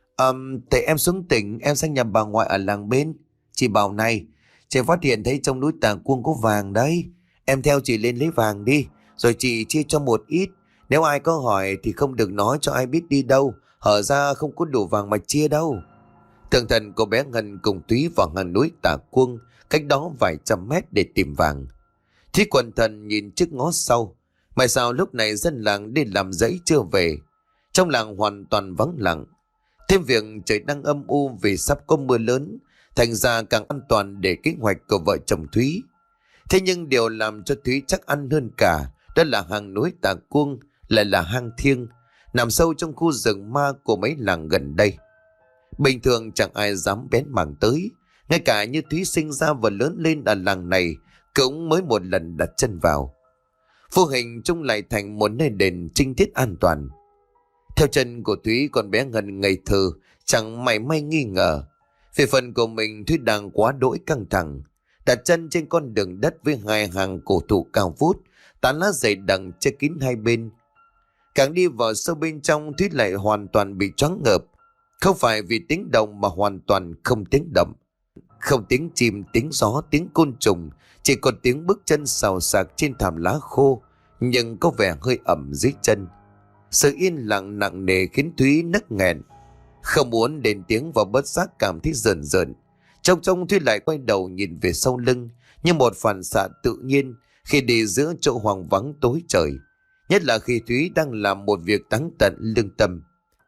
Tại em xuống tỉnh, em sang nhà bà ngoại ở làng bên. Chị bảo này, chị phát hiện thấy trong núi Tà Cuông có vàng đấy. Em theo chị lên lấy vàng đi, rồi chị chia cho một ít. Nếu ai có hỏi thì không được nói cho ai biết đi đâu, hở ra không có đủ vàng mà chia đâu. Thường thần cô bé Ngân cùng Thúy vào hang núi Tà Cuông, cách đó vài trăm mét để tìm vàng. Thúy quần thần nhìn trước ngó sau, mà sao lúc này dân làng đi làm dãy chưa về. Trong làng hoàn toàn vắng lặng. Thêm việc trời đang âm u vì sắp có mưa lớn, thành ra càng an toàn để kế hoạch của vợ chồng Thúy. Thế nhưng điều làm cho Thúy chắc ăn hơn cả đó là hang núi Tà Cuông lại là hang thiêng, nằm sâu trong khu rừng ma của mấy làng gần đây. Bình thường chẳng ai dám bén mảng tới, ngay cả như Thúy sinh ra và lớn lên ở làng này cũng mới một lần đặt chân vào. Vô hình chung lại thành một nơi đền trinh tiết an toàn. Theo chân của Thúy, con bé Ngân ngây thơ, chẳng mảy may nghi ngờ. Về phần của mình, Thúy đang quá đỗi căng thẳng, đặt chân trên con đường đất với hai hàng cổ thụ cao vút, tán lá dày đằng che kín hai bên. Càng đi vào sâu bên trong, Thúy lại hoàn toàn bị choáng ngợp. Không phải vì tiếng động mà hoàn toàn không tiếng động. Không tiếng chim, tiếng gió, tiếng côn trùng, chỉ còn tiếng bước chân xào xạc trên thảm lá khô, nhưng có vẻ hơi ẩm dưới chân. Sự yên lặng nặng nề khiến Thúy nấc nghẹn, không muốn đến tiếng và bất giác cảm thấy rờn rợn. Trong Thúy lại quay đầu nhìn về sau lưng như một phản xạ tự nhiên khi đi giữa chỗ hoang vắng tối trời, nhất là khi Thúy đang làm một việc đáng tận lương tâm.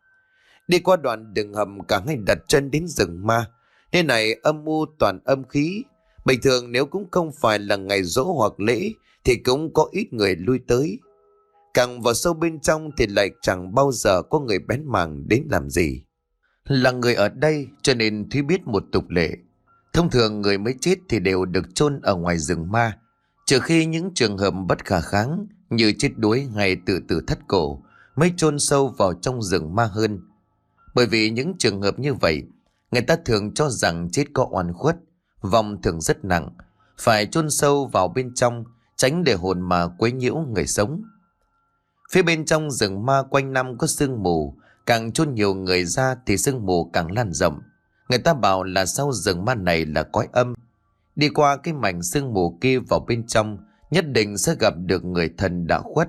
Đi qua đoạn đường hầm, cả hai đặt chân đến rừng ma. Nơi này âm u toàn âm khí. Bình thường nếu cũng không phải là ngày giỗ hoặc lễ thì cũng có ít người lui tới. Càng vào sâu bên trong thì lại chẳng bao giờ có người bén mảng đến làm gì. Là người ở đây cho nên Thúy biết một tục lệ. Thông thường người mới chết thì đều được chôn ở ngoài rừng ma, trừ khi những trường hợp bất khả kháng như chết đuối hay tự tử thắt cổ mới chôn sâu vào trong rừng ma hơn. Bởi vì những trường hợp như vậy, người ta thường cho rằng chết có oan khuất, vong thường rất nặng, phải chôn sâu vào bên trong, tránh để hồn ma quấy nhiễu người sống. Phía bên trong rừng ma quanh năm có sương mù, càng chôn nhiều người ra thì sương mù càng lan rộng. Người ta bảo là sau rừng ma này là cõi âm. Đi qua cái mảnh sương mù kia vào bên trong, nhất định sẽ gặp được người thân đã khuất.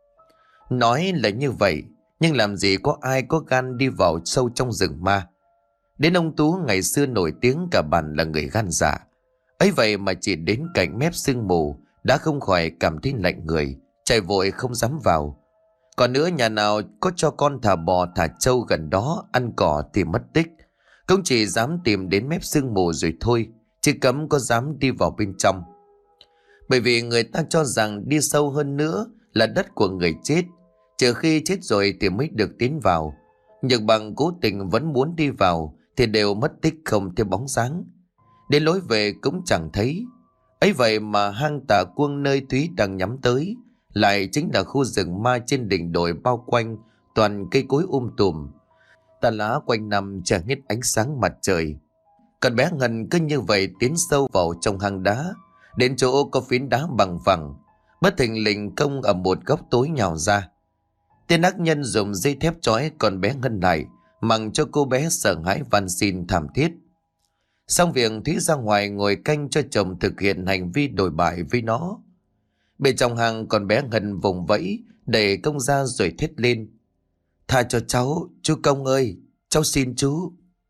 Nói là như vậy, nhưng làm gì có ai có gan đi vào sâu trong rừng ma. Đến ông Tú ngày xưa nổi tiếng cả bản là người gan dạ, ấy vậy mà chỉ đến cạnh mép sương mù đã không khỏi cảm thấy lạnh người, chạy vội không dám vào. Còn nữa, nhà nào có cho con thả bò thả trâu gần đó ăn cỏ thì mất tích, cũng chỉ dám tìm đến mép sương mù rồi thôi, chứ cấm có dám đi vào bên trong. Bởi vì người ta cho rằng đi sâu hơn nữa là đất của người chết, trừ khi chết rồi thì mới được tiến vào. Nhưng bằng cố tình vẫn muốn đi vào thì đều mất tích không thấy bóng dáng. Đến lối về cũng chẳng thấy. Ấy vậy mà hang Tà Cuông nơi Thúy đang nhắm tới lại chính là khu rừng ma trên đỉnh đồi bao quanh toàn cây cối tùm. Tàn lá quanh năm che hết ánh sáng mặt trời. Con bé Ngân cứ như vậy tiến sâu vào trong hang đá, đến chỗ có phiến đá bằng phẳng, bất thình lình công ở một góc tối nhào ra. Tên ác nhân dùng dây thép trói con bé Ngân lại, mặc cho cô bé sợ hãi van xin thảm thiết. Xong việc, Thúy ra ngoài ngồi canh cho chồng thực hiện hành vi đồi bại với nó. Bên trong hang, con bé Ngân vùng vẫy đẩy công ra rồi thét lên: "Tha cho cháu, chú Công ơi, cháu xin chú."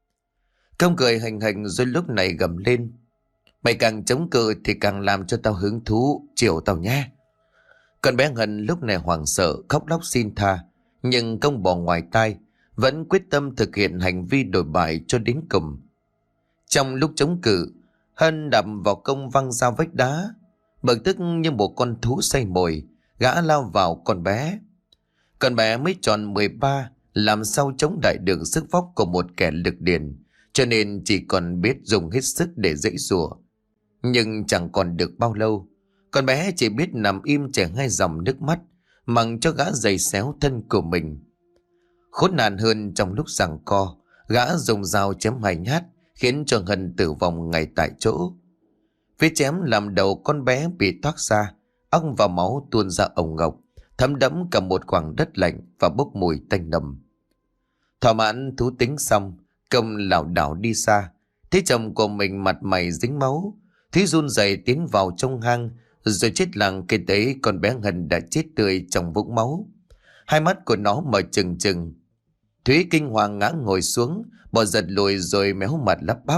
Công cười hành hành rồi lúc này gầm lên: "Mày càng chống cự thì càng làm cho tao hứng thú, chiều tao nhé." Con bé Ngân lúc này hoảng sợ khóc lóc xin tha, nhưng Công bỏ ngoài tai, vẫn quyết tâm thực hiện hành vi đồi bại cho đến cùng. Trong lúc chống cự, Hân đập vào Công văng ra vách đá. Bực tức như một con thú say mồi, gã lao vào con bé. Con bé mới tròn 13, làm sao chống đại được sức vóc của một kẻ lực điền, cho nên chỉ còn biết dùng hết sức để giãy giụa. Nhưng chẳng còn được bao lâu, con bé chỉ biết nằm im chảy hai dòng nước mắt, mặc cho gã giày xéo thân của mình. Khốn nạn hơn, trong lúc giằng co, gã dùng dao chém 2 nhát, khiến cho Hân tử vong ngay tại chỗ. Vết chém làm đầu con bé bị toác ra, óc và máu tuôn ra ồng ngọc, thấm đẫm cả một khoảng đất lạnh và bốc mùi tanh nồng. Thỏa mãn thú tính xong, Công lảo đảo đi xa, thấy chồng của mình mặt mày dính máu. Thúy run rẩy tiến vào trong hang, rồi chết lặng khi thấy con bé Hân đã chết tươi trong vũng máu. Hai mắt của nó mở trừng trừng. Thúy kinh hoàng ngã ngồi xuống, bò giật lùi rồi méo mặt lắp bắp: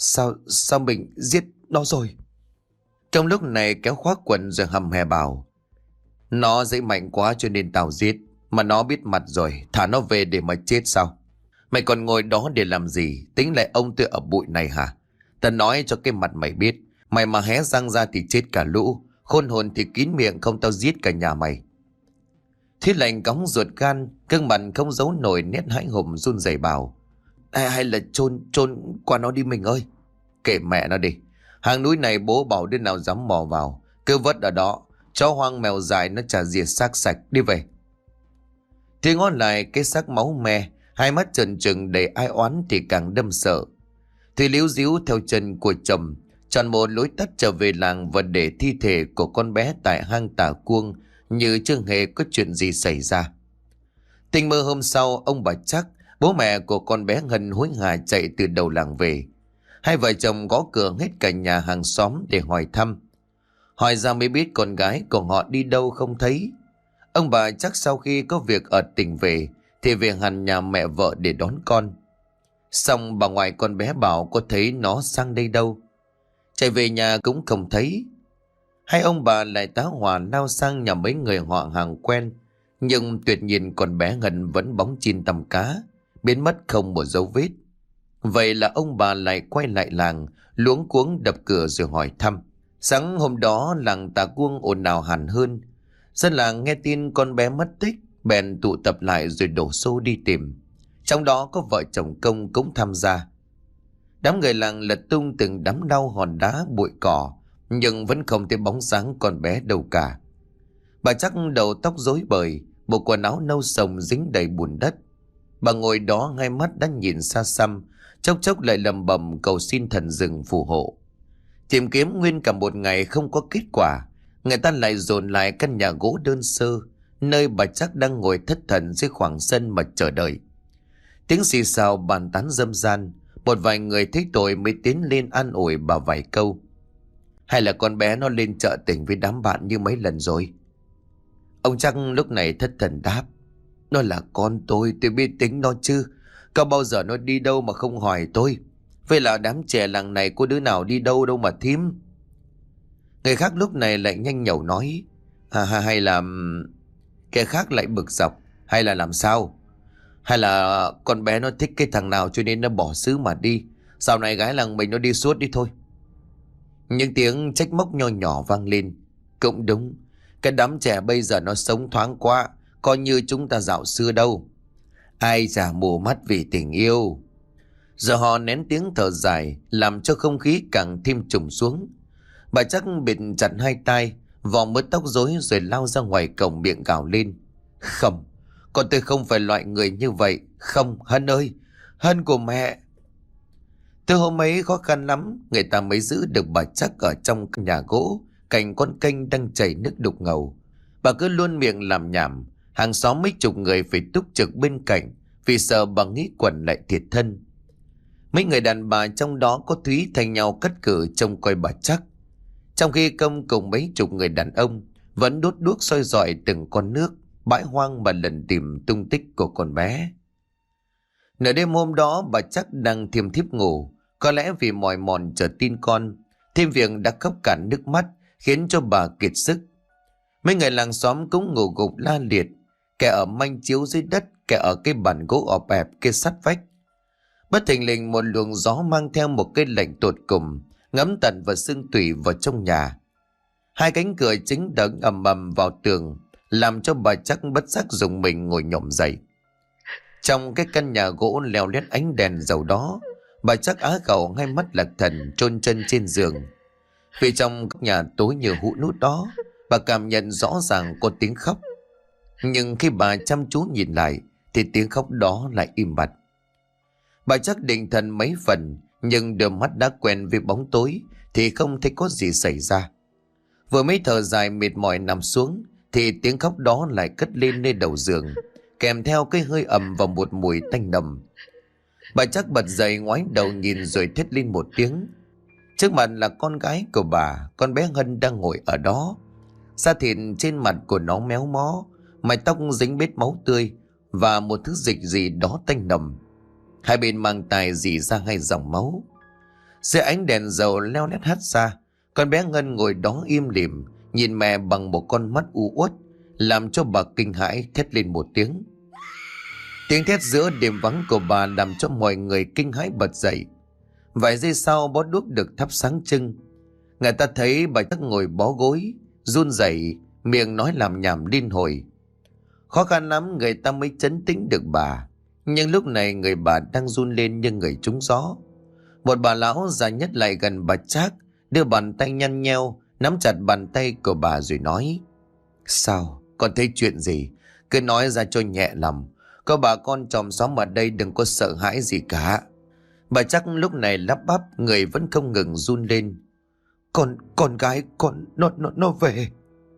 Sao mình giết nó rồi?" Trong lúc này kéo khoác quần rồi hầm hè bảo: "Nó dậy mạnh quá cho nên tao giết, mà nó biết mặt rồi, thả nó về để mà chết sao? Mày còn ngồi đó để làm gì, tính lại ông tôi ở bụi này hả? Tao nói cho cái mặt mày biết, mày mà hé răng ra thì chết cả lũ, khôn hồn thì kín miệng không tao giết cả nhà mày." Thúy lạnh cóng ruột gan, gương mặt không giấu nổi nét hãi hùng, run rẩy bảo: Hay là chôn qua nó đi mình ơi." "Kệ mẹ nó đi, hang núi này bố bảo đứa nào dám mò vào, cứ vất ở đó, chó hoang mèo dài nó chả diệt xác sạch, đi về." Thì ngó lại cái xác máu me, hai mắt trợn trừng đầy ai oán thì càng đâm sợ. Thì líu díu theo chân của chồng, chọn một lối tắt trở về làng và để thi thể của con bé tại hang Tà Cuông như chưa hề có chuyện gì xảy ra. Tình mơ hôm sau, ông bà Chắc, bố mẹ của con bé Ngân hối hả chạy từ đầu làng về. Hai vợ chồng gõ cửa hết cả nhà hàng xóm để hỏi thăm. Hỏi ra mới biết con gái của họ đi đâu không thấy. Ông bà chắc sau khi có việc ở tỉnh về thì về hẳn nhà mẹ vợ để đón con. Xong bà ngoại con bé bảo có thấy nó sang đây đâu. Chạy về nhà cũng không thấy. Hai ông bà lại tá hỏa lao sang nhà mấy người họ hàng quen. Nhưng tuyệt nhiên con bé Ngân vẫn bóng chim tầm cá, biến mất không một dấu vết. Vậy là ông bà lại quay lại làng, luống cuống đập cửa rồi hỏi thăm. Sáng hôm đó làng Tà Cuông ồn ào hẳn hơn. Dân làng nghe tin con bé mất tích, bèn tụ tập lại rồi đổ xô đi tìm. Trong đó có vợ chồng Công cũng tham gia. Đám người làng lật tung từng đám lau hòn đá bụi cỏ, nhưng vẫn không thấy bóng dáng con bé đâu cả. Bà chắc đầu tóc rối bời, bộ quần áo nâu sồng dính đầy bùn đất. Bà ngồi đó hai mắt đã nhìn xa xăm, chốc chốc lại lầm bầm cầu xin thần rừng phù hộ. Tìm kiếm nguyên cả một ngày không có kết quả, người ta lại dồn lại căn nhà gỗ đơn sơ, nơi bà chắc đang ngồi thất thần dưới khoảng sân mà chờ đợi. Tiếng xì xào bàn tán râm ran, một vài người thấy tội mới tiến lên an ủi bà vài câu. Hay là con bé nó lên chợ tỉnh với đám bạn như mấy lần rồi? Ông chắc lúc này thất thần đáp. Nó là con tôi biết tính nó chứ. Có bao giờ nó đi đâu mà không hỏi tôi. Vậy là đám trẻ làng này có đứa nào đi đâu đâu mà thím. Người khác lúc này lại nhanh nhẩu nói. Hay là... Kẻ khác lại bực dọc. Hay là làm sao? Hay là con bé nó thích cái thằng nào cho nên nó bỏ xứ mà đi. Sau này gái làng mình nó đi suốt đi thôi. Những tiếng trách móc nho nhỏ vang lên. Cũng đúng. Cái đám trẻ bây giờ nó sống thoáng quá, coi như chúng ta dạo xưa đâu. Ai chả mù mắt vì tình yêu. Giờ họ nén tiếng thở dài, làm cho không khí càng thêm trùng xuống. Bà chắc bịt chặt hai tay, vò mớ tóc rối rồi lao ra ngoài cổng miệng gào lên. Không, con tôi không phải loại người như vậy. Không, Hân ơi, Hân của mẹ. Từ hôm ấy khó khăn lắm, người ta mới giữ được bà chắc ở trong nhà gỗ, cạnh con kênh đang chảy nước đục ngầu. Bà cứ luôn miệng làm nhảm, hàng xóm mấy chục người phải túc trực bên cạnh vì sợ bà nghĩ quẩn lại thiệt thân. Mấy người đàn bà trong đó có Thúy thay nhau cắt cử trông coi bà chắc, trong khi Công cùng mấy chục người đàn ông vẫn đốt đuốc soi rọi từng con nước bãi hoang mà lần tìm tung tích của con bé. Nửa đêm hôm đó bà chắc đang thiêm thiếp ngủ, có lẽ vì mỏi mòn chờ tin con, thêm việc đã khóc cạn nước mắt khiến cho bà kiệt sức. Mấy người làng xóm cũng ngủ gục la liệt, kẻ ở manh chiếu dưới đất, kẻ ở cái bàn gỗ ọp ẹp kia sát vách. Bất thình lình một luồng gió mang theo một cái lạnh tột cùng ngấm tận vào xương tủy vào trong nhà. Hai cánh cửa chính đẩy ầm ầm vào tường, làm cho bà chắc bất giác dùng mình ngồi nhổm dậy. Trong cái căn nhà gỗ leo lét ánh đèn dầu đó, bà chắc á khẩu hai mắt lạc thần chôn chân trên giường. Vì trong nhà tối như hũ nút đó, bà cảm nhận rõ ràng có tiếng khóc. Nhưng khi bà chăm chú nhìn lại thì tiếng khóc đó lại im bặt. Bà chắc định thần mấy phần, nhưng đôi mắt đã quen với bóng tối thì không thấy có gì xảy ra. Vừa mới thở dài mệt mỏi nằm xuống thì tiếng khóc đó lại cất lên nơi đầu giường, kèm theo cái hơi ẩm và một mùi tanh nồng. Bà chắc bật dậy ngoái đầu nhìn rồi thét lên một tiếng. Trước mặt là con gái của bà, con bé Hân đang ngồi ở đó. Da thịt trên mặt của nó méo mó, mái tóc dính bết máu tươi và một thứ dịch gì đó tanh nồng. Hai bên mang tai rỉ ra hai dòng máu. Dưới ánh đèn dầu leo lét hắt ra, con bé Ngân ngồi đó im lìm, nhìn mẹ bằng một con mắt u uất, làm cho bà kinh hãi thét lên một tiếng. Tiếng thét giữa đêm vắng của bà làm cho mọi người kinh hãi bật dậy. Vài giây sau bó đuốc được thắp sáng trưng. Người ta thấy bà chắc ngồi bó gối, run rẩy, miệng nói làm nhảm liên hồi. Khó khăn lắm người ta mới trấn tĩnh được bà. Nhưng lúc này người bà đang run lên như người trúng gió. Một bà lão già nhất lại gần bà Trác, đưa bàn tay nhăn nheo nắm chặt bàn tay của bà rồi nói: Sao? Con thấy chuyện gì? Cứ nói ra cho nhẹ lòng. Có bà con chòm xóm ở đây đừng có sợ hãi gì cả. Bà Trác lúc này lắp bắp, người vẫn không ngừng run lên. Con gái con nó về.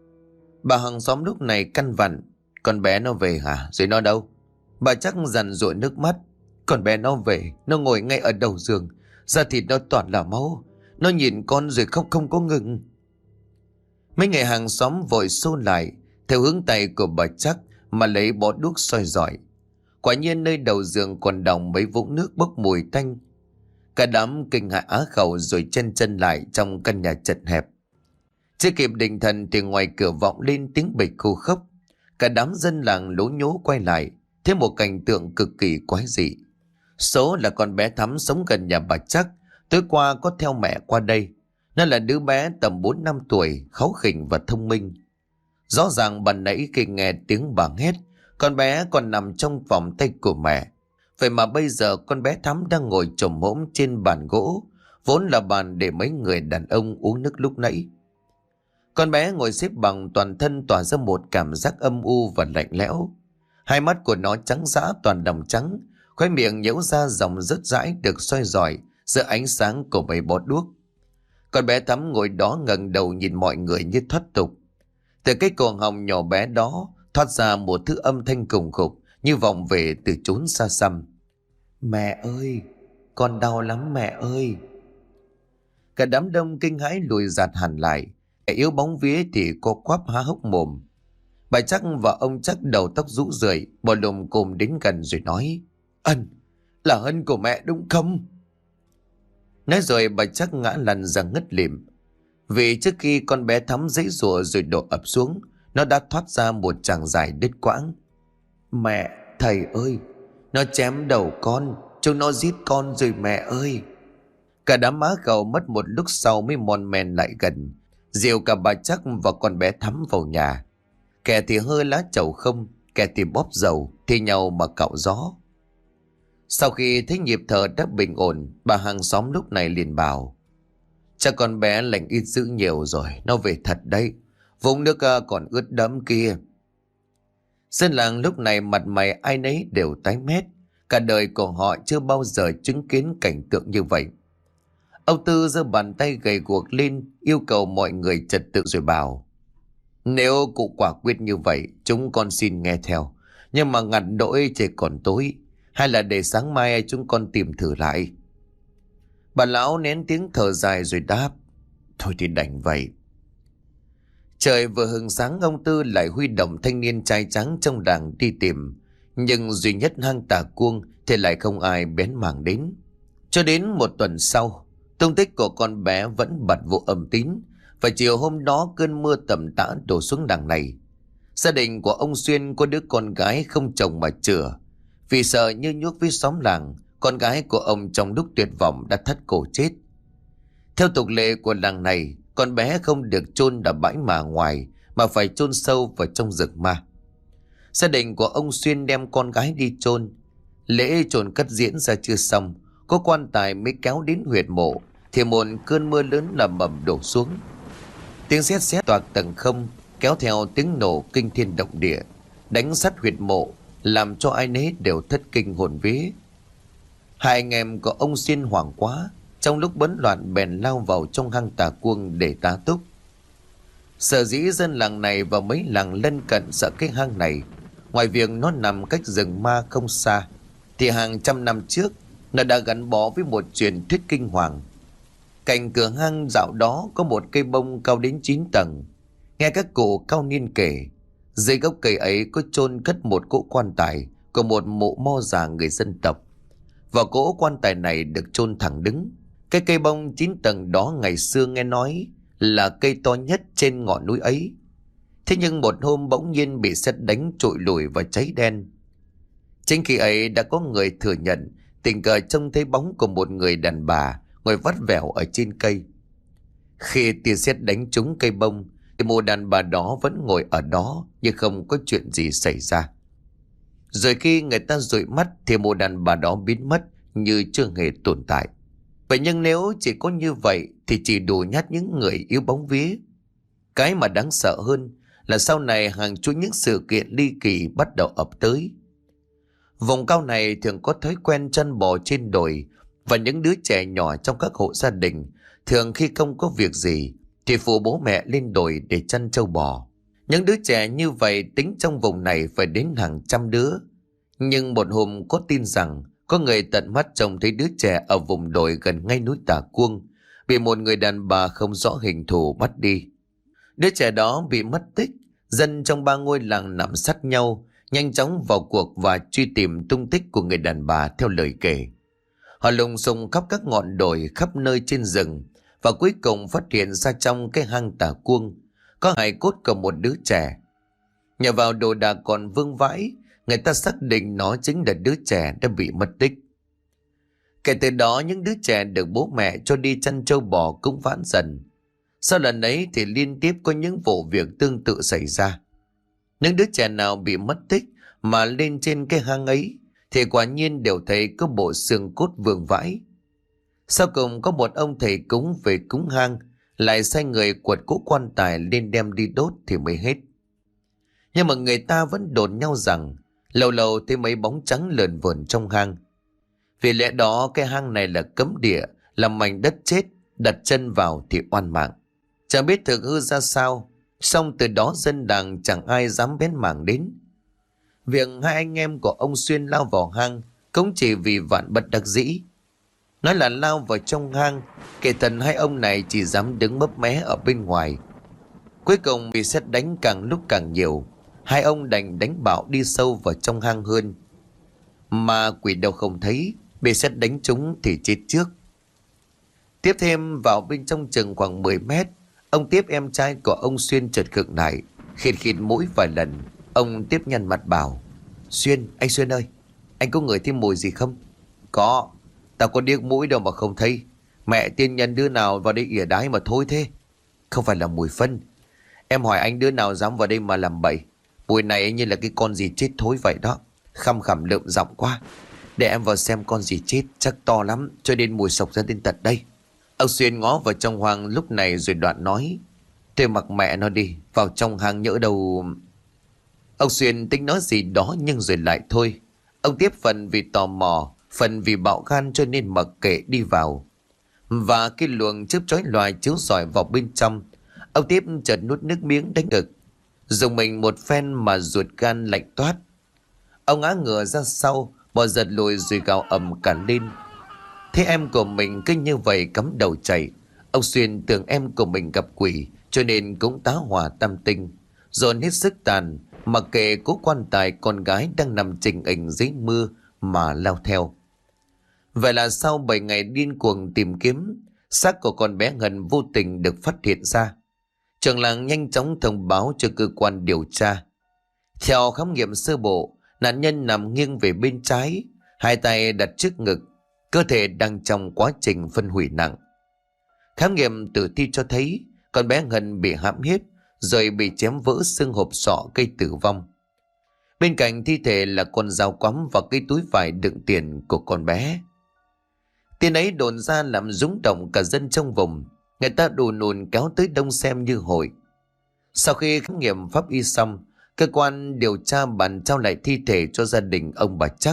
Bà hàng xóm lúc này căn vặn: Con bé nó về hả? Rồi nó đâu? Bà Trác dằn dụa nước mắt: Con bé nó về, nó ngồi ngay ở đầu giường. Da thịt nó toàn là máu. Nó nhìn con rồi khóc không có ngừng. Mấy người hàng xóm vội xô lại theo hướng tay của bà Chắc mà lấy bó đuốc soi rọi. Quả nhiên nơi đầu giường còn đọng mấy vũng nước bốc mùi tanh. Cả đám kinh hãi á khẩu rồi chân lại trong căn nhà chật hẹp. Chưa kịp định thần thì ngoài cửa vọng lên tiếng bịch khô khốc. Cả đám dân làng lố nhố quay lại, thấy một cảnh tượng cực kỳ quái dị. Số là con bé Thắm sống gần nhà bà Chắc, tối qua có theo mẹ qua đây. Nó là đứa bé tầm 4 năm tuổi, kháu khỉnh và thông minh. Rõ ràng ban nãy khi nghe tiếng bà hét, con bé còn nằm trong vòng tay của mẹ. Vậy mà bây giờ con bé Thắm đang ngồi chồm hổm trên bàn gỗ, vốn là bàn để mấy người đàn ông uống nước lúc nãy. Con bé ngồi xếp bằng, toàn thân tỏa ra một cảm giác âm u và lạnh lẽo. Hai mắt của nó trắng dã toàn đồng trắng, khóe miệng nhễu ra dòng rớt rãi được soi rọi giữa ánh sáng của mấy bó đuốc. Con bé Thắm ngồi đó ngẩng đầu nhìn mọi người như thoát tục. Từ cái cổ họng nhỏ bé đó thoát ra một thứ âm thanh khủng khục như vọng về từ chốn xa xăm. Mẹ ơi, con đau lắm mẹ ơi. Cả đám đông kinh hãi lùi giạt hẳn lại. Kẻ yếu bóng vía thì co quắp há hốc mồm. Bà Chắc và ông Chắc đầu tóc rũ rượi bò lùm cùm đến gần rồi nói: Ân, là Ân của mẹ đúng không? Nói rồi bà Chắc ngã lăn ra ngất lịm. Vì trước khi con bé Thắm giãy giụa rồi đổ ập xuống, nó đã thoát ra một tràng dài đứt quãng. Mẹ, thầy ơi, nó chém đầu con, chúng nó giết con rồi mẹ ơi. Cả đám má khẩu mất một lúc sau mới mon men lại gần, dìu cả bà Chắc và con bé Thắm vào nhà. Kẻ thì hơi lá chầu không, kẻ thì bóp dầu, thi nhau mà cạo gió. Sau khi thấy nhịp thở đã bình ổn, bà hàng xóm lúc này liền bảo: Chắc con bé lành ít dữ nhiều rồi, nó về thật đấy. Vũng nước còn ướt đẫm kia. Dân làng lúc này mặt mày ai nấy đều tái mét. Cả đời của họ chưa bao giờ chứng kiến cảnh tượng như vậy. Ông Tư giơ bàn tay gầy guộc lên, yêu cầu mọi người trật tự rồi bảo: Nếu cụ quả quyết như vậy, chúng con xin nghe theo. Nhưng mà ngặt nỗi trời còn tối, hay là để sáng mai chúng con tìm thử lại. Bà lão nén tiếng thở dài rồi đáp: Thôi thì đành vậy. Trời vừa hừng sáng, ông Tư lại huy động thanh niên trai trắng trong làng đi tìm. Nhưng duy nhất hang Tà Cuông thì lại không ai bén mảng đến. Cho đến một tuần sau, tung tích của con bé vẫn bặt vô âm tín. Và chiều hôm đó cơn mưa tầm tã đổ xuống làng này. Gia đình của ông Xuyên có đứa con gái không chồng mà chữa. Vì sợ như nhuốc với xóm làng, con gái của ông trong lúc tuyệt vọng đã thắt cổ chết. Theo tục lệ của làng này, con bé không được chôn ở bãi mả ngoài mà phải chôn sâu vào trong rừng ma. Gia đình của ông Xuyên đem con gái đi chôn. Lễ chôn cất diễn ra chưa xong, có quan tài mới kéo đến huyệt mộ thì một cơn mưa lớn ầm ầm đổ xuống. Tiếng sét sét toạc tầng không, kéo theo tiếng nổ kinh thiên động địa, đánh sắt huyệt mộ, làm cho ai nấy đều thất kinh hồn vía. Hai anh em của ông Xuyên hoảng quá, trong lúc bấn loạn bèn lao vào trong hang Tà Cuông để tá túc. Sở dĩ dân làng này và mấy làng lân cận sợ cái hang này, ngoài việc nó nằm cách rừng ma không xa, thì hàng trăm năm trước nó đã gắn bó với một truyền thuyết kinh hoàng. Cạnh cửa hang dạo đó có một cây bông cao đến 9 tầng. Nghe các cụ cao niên kể, dưới gốc cây ấy có chôn cất một cỗ quan tài của một mộ mo già người dân tộc. Và cỗ quan tài này được chôn thẳng đứng. Cái cây bông 9 tầng đó ngày xưa nghe nói là cây to nhất trên ngọn núi ấy. Thế nhưng một hôm bỗng nhiên bị sét đánh trụi lùi và cháy đen. Chính khi ấy đã có người thừa nhận tình cờ trông thấy bóng của một người đàn bà ngồi vắt vẻo ở trên cây. Khi tia sét đánh trúng cây bông thì một đàn bà đó vẫn ngồi ở đó nhưng không có chuyện gì xảy ra. Rồi khi người ta dụi mắt thì một đàn bà đó biến mất như chưa hề tồn tại. Vậy nhưng nếu chỉ có như vậy thì chỉ đủ nhát những người yếu bóng vía. Cái mà đáng sợ hơn là sau này hàng chuỗi những sự kiện ly kỳ bắt đầu ập tới. Vùng cao này thường có thói quen chăn bò trên đồi, và những đứa trẻ nhỏ trong các hộ gia đình thường khi không có việc gì thì phụ bố mẹ lên đồi để chăn trâu bò. Những đứa trẻ như vậy tính trong vùng này phải đến hàng trăm đứa. Nhưng một hôm có tin rằng Có người tận mắt trông thấy đứa trẻ ở vùng đồi gần ngay núi Tà Cuông bị một người đàn bà không rõ hình thù bắt đi. Đứa trẻ đó bị mất tích. Dân trong 3 ngôi làng nằm sát nhau, nhanh chóng vào cuộc và truy tìm tung tích của người đàn bà theo lời kể. Họ lùng sùng khắp các ngọn đồi, khắp nơi trên rừng, và cuối cùng phát hiện ra trong cái hang Tà Cuông có hài cốt của một đứa trẻ. Nhờ vào đồ đạc còn vương vãi, người ta xác định nó chính là đứa trẻ đã bị mất tích. Kể từ đó, những đứa trẻ được bố mẹ cho đi chăn trâu bò cũng vãn dần. Sau lần ấy thì liên tiếp có những vụ việc tương tự xảy ra. Những đứa trẻ nào bị mất tích mà lên trên cái hang ấy thì quả nhiên đều thấy có bộ xương cốt vương vãi. Sau cùng có một ông thầy cúng về cúng hang lại sai người quật cỗ quan tài lên đem đi đốt thì mới hết. Nhưng mà người ta vẫn đồn nhau rằng lâu lâu thấy mấy bóng trắng lờn vờn trong hang. Vì lẽ đó cái hang này là cấm địa, là mảnh đất chết, đặt chân vào thì oan mạng. Chẳng biết thực hư ra sao, song từ đó dân làng chẳng ai dám bén mảng đến. Việc hai anh em của ông Xuyên lao vào hang cũng chỉ vì vạn bất đắc dĩ. Nói là lao vào trong hang, kể thần hai ông này chỉ dám đứng mấp mé ở bên ngoài. Cuối cùng vì sét đánh càng lúc càng nhiều, hai ông đành đánh bạo đi sâu vào trong hang hơn. Mà quỷ đâu không thấy, bị sét đánh trúng thì chết trước. Tiếp thêm vào bên trong chừng khoảng 10 mét, ông Tiếp em trai của ông Xuyên chợt khựng lại, khịt khịt mũi vài lần. Ông Tiếp nhăn mặt bảo: Xuyên, anh Xuyên ơi, anh có ngửi thêm mùi gì không? Có, tao có điếc mũi đâu mà không thấy. Mẹ tiên nhân đứa nào vào đây ỉa đái mà thôi thế. Không phải là mùi phân. Em hỏi anh đứa nào dám vào đây mà làm bậy. Mùi này như là cái con gì chết thối vậy đó. Khăm khẳm lượm giọng quá. Để em vào xem con gì chết, chắc to lắm, cho nên mùi sộc ra đến tận đây. Ông Xuyên ngó vào trong hoang lúc này rồi đoạn nói: Thôi mặc mẹ nó đi, vào trong hang nhỡ đâu. Ông Xuyên tính nói gì đó nhưng rồi lại thôi. Ông Tiếp phần vì tò mò, phần vì bạo gan cho nên mặc kệ đi vào. Và cái luồng chớp chói lòa chiếu rọi vào bên trong, ông Tiếp chợt nuốt nước miếng đánh ngực, dùng mình một phen mà ruột gan lạnh toát. Ông ngã ngửa ra sau, bò giật lùi rồi gào ầm cả lên. Thế em của mình cứ như vậy cắm đầu chạy. Ông Xuyên tưởng em của mình gặp quỷ, cho nên cũng tá hỏa tam tinh, dồn hết sức tàn, mặc kệ cố quan tài con gái đang nằm chình ình dưới mưa mà lao theo. Vậy là sau 7 ngày điên cuồng tìm kiếm, xác của con bé Ngân vô tình được phát hiện ra. Trưởng làng nhanh chóng thông báo cho cơ quan điều tra. Theo khám nghiệm sơ bộ, nạn nhân nằm nghiêng về bên trái, hai tay đặt trước ngực, cơ thể đang trong quá trình phân hủy nặng. Khám nghiệm tử thi cho thấy con bé Ngân bị hãm hiếp rồi bị chém vỡ xương hộp sọ gây tử vong. Bên cạnh thi thể là con dao quắm và cái túi vải đựng tiền của con bé. Tin ấy đồn ra làm rúng động cả dân trong vùng. Người ta đùn ùn kéo tới đông xem như hội. Sau khi khám nghiệm pháp y xong, cơ quan điều tra bàn trao lại thi thể cho gia đình ông bà Chắc.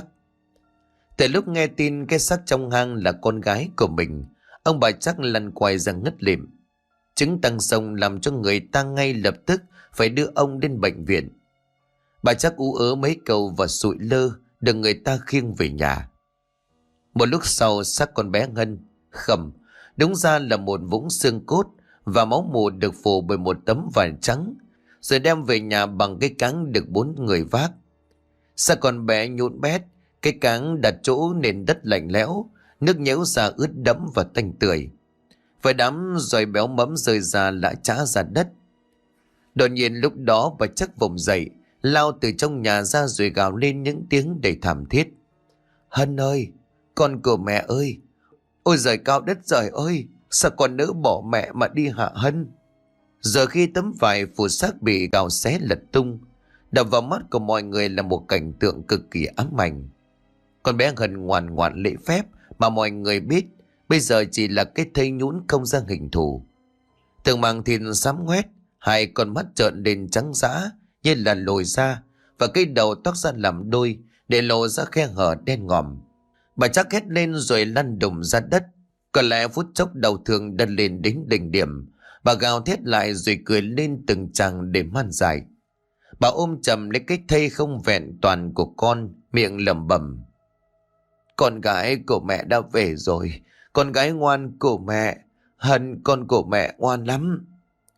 Từ lúc nghe tin cái xác trong hang là con gái của mình, ông bà Chắc lăn quay ra ngất lịm. Chứng tăng sông làm cho người ta ngay lập tức phải đưa ông đến bệnh viện. Bà Chắc ú ớ mấy câu và sụi lơ được người ta khiêng về nhà. Một lúc sau, xác con bé Ngân khẩm, đúng ra là một vũng xương cốt và máu mù được phủ bởi một tấm vải trắng, rồi đem về nhà bằng cái cáng được 4 người vác. Xác con bé nhũn bét, cái cáng đặt chỗ nền đất lạnh lẽo, nước nhễu ra ướt đẫm và tanh tưởi. Vài đám giòi béo mẫm rơi ra lã chã ra đất. Đột nhiên lúc đó bà Chắc vùng dậy, lao từ trong nhà ra rồi gào lên những tiếng đầy thảm thiết: Hân ơi, con của mẹ ơi! Ôi giời cao đất trời ơi! Sao con nỡ bỏ mẹ mà đi hả Hân? Giờ khi tấm vải phủ xác bị gào xé lật tung, đập vào mắt của mọi người là một cảnh tượng cực kỳ ám ảnh. Con bé Hân ngoan ngoãn lễ phép mà mọi người biết bây giờ chỉ là cái thây nhũn không ra hình thù. Từng màng thịt xám ngoét, hai con mắt trợn lên trắng dã như là lồi ra, và cái đầu toác ra làm đôi để lộ ra khe hở đen ngòm. Bà Chắc hét lên rồi lăn đùng ra đất. Có lẽ phút chốc đau thương đần lên đến đỉnh điểm. Bà gào thét lại rồi cười lên từng tràng để man dại. Bà ôm chầm lấy cái thây không vẹn toàn của con, miệng lẩm bẩm: Con gái của mẹ đã về rồi. Con gái ngoan của mẹ. Hân con của mẹ ngoan lắm.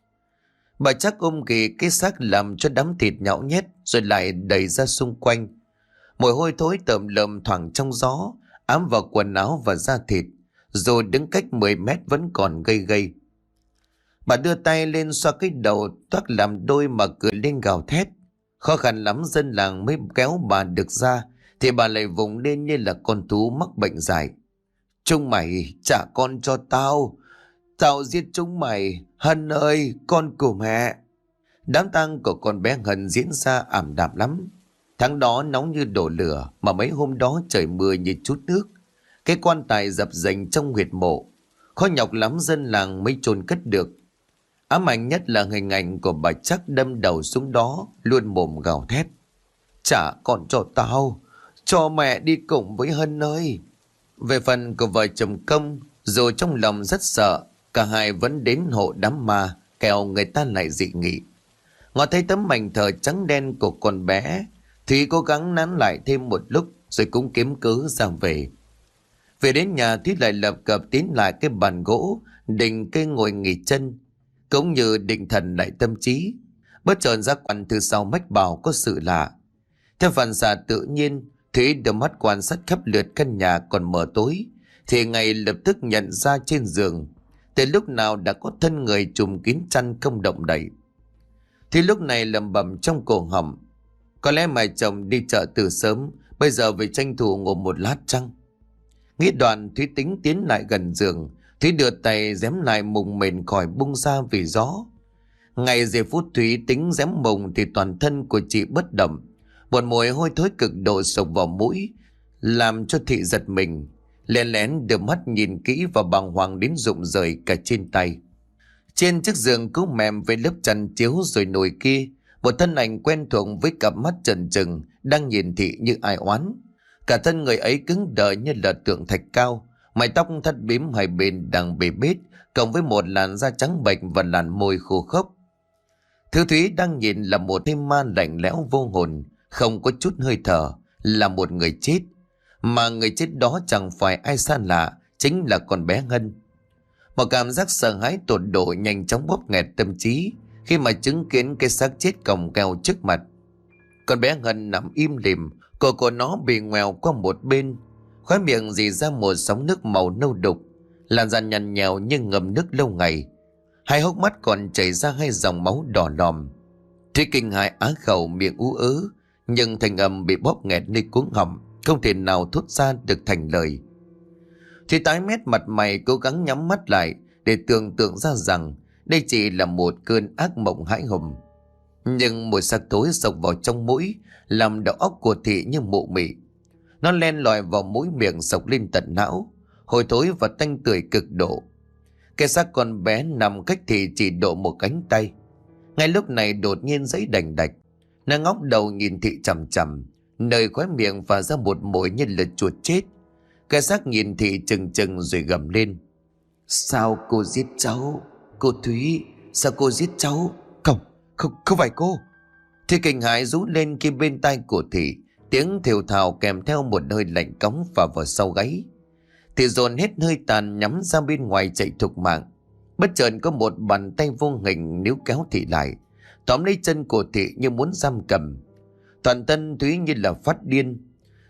Bà chắc ôm ghì cái xác làm cho đám thịt nhão nhét rồi lại đẩy ra xung quanh. Mùi hôi thối tởm lợm thoảng trong gió, ám vào quần áo và da thịt, dù đứng cách 10 mét vẫn còn gây gây. Bà đưa tay lên xoa cái đầu toác làm đôi mà cười lên gào thét. Khó khăn lắm dân làng mới kéo bà được ra, thì bà lại vùng lên như là con thú mắc bệnh dại. Chúng mày trả con cho tao. Tao giết chúng mày. Hân ơi, con của mẹ. Đám tang của con bé Hân diễn ra ảm đạm lắm. Tháng đó nóng như đổ lửa, mà mấy hôm đó trời mưa như chút nước. Cái quan tài dập dềnh trong huyệt mộ, khó nhọc lắm dân làng mới chôn cất được. Ám ảnh nhất là hình ảnh của bà chắc đâm đầu xuống đó, luôn mồm gào thét. Trả con cho tao, cho mẹ đi cùng với Hân ơi. Về phần của vợ chồng Công, dù trong lòng rất sợ, cả hai vẫn đến hộ đám ma, kẻo người ta lại dị nghị. Ngó thấy tấm mảnh thờ trắng đen của con bé, Thúy cố gắng nán lại thêm một lúc rồi cũng kiếm cớ ra về. Về đến nhà, Thúy lại lập cập tiến lại cái bàn gỗ, định cây ngồi nghỉ chân, cũng như định thần lại tâm trí. Bất chợt giác quan từ sau mách bảo có sự lạ. Theo phản xạ tự nhiên, Thúy đưa mắt quan sát khắp lượt căn nhà còn mờ tối, thì ngay lập tức nhận ra trên giường, từ lúc nào đã có thân người trùm kín chăn không động đậy. Thì lúc này lẩm bẩm trong cổ họng, có lẽ mẹ chồng đi chợ từ sớm, bây giờ về tranh thủ ngủ một lát chăng? Nghĩ đoạn, Thúy tính tiến lại gần giường. Thúy đưa tay giếm lại mùng mền khỏi bung ra vì gió. Ngay giây phút Thúy tính giếm mùng thì toàn thân của chị bất động. Một mùi hôi thối cực độ sộc vào mũi, làm cho thị giật mình. Lén lén đưa mắt nhìn kỹ và bàng hoàng đến rụng rời cả trên tay. Trên chiếc giường cứu mềm với lớp chăn chiếu rồi nồi kia, một thân ảnh quen thuộc với cặp mắt trần trừng đang nhìn thị như ai oán. Cả thân người ấy cứng đờ như là tượng thạch cao, mái tóc thắt bím hai bên đang bê bết, cộng với một làn da trắng bệch và làn môi khô khốc. Thứ Thúy đang nhìn là một thêm ma lạnh lẽo vô hồn, không có chút hơi thở, là một người chết. Mà người chết đó chẳng phải ai xa lạ, chính là con bé Hân. Một cảm giác sợ hãi tột độ nhanh chóng bóp nghẹt tâm trí khi mà chứng kiến cái xác chết còng keo trước mặt. Con bé Hân nằm im lìm, cổ của nó bị ngoèo qua một bên, khóe miệng rỉ ra một sóng nước màu nâu đục, làn da nhăn nhèo như ngầm nước lâu ngày. Hai hốc mắt còn chảy ra hai dòng máu đỏ lòm. Thúy kinh hãi á khẩu, miệng ú ớ, nhưng thành âm bị bóp nghẹt nơi cuống họng, không thể nào thốt ra được thành lời. Thúy tái mét mặt mày, cố gắng nhắm mắt lại để tưởng tượng ra rằng đây chỉ là một cơn ác mộng hãi hùng. Nhưng mùi xác thối xộc vào trong mũi, làm đầu óc của thị như mụ mị. Nó len lỏi vào mũi miệng, xộc lên tận não, hôi thối và tanh tưởi cực độ. Cái xác con bé nằm cách thị chỉ độ một cánh tay. Ngay lúc này đột nhiên giãy đành đạch. Nó ngóc đầu nhìn thị chằm chằm, nơi khóe miệng phả ra một mùi như là chuột chết. Cái xác nhìn thị chừng chừng rồi gầm lên. Sao cô giết cháu? Cô Thúy, sao cô giết cháu? Không phải cô. Thì kinh hãi rú lên khi bên tai của thị tiếng thều thào kèm theo một hơi lạnh cóng phả vào sau gáy. Thì dồn hết hơi tàn nhắm ra bên ngoài chạy thục mạng. Bất chợt có một bàn tay vô hình níu kéo thị lại, tóm lấy chân của thị như muốn giam cầm. Toàn thân Thúy như là phát điên,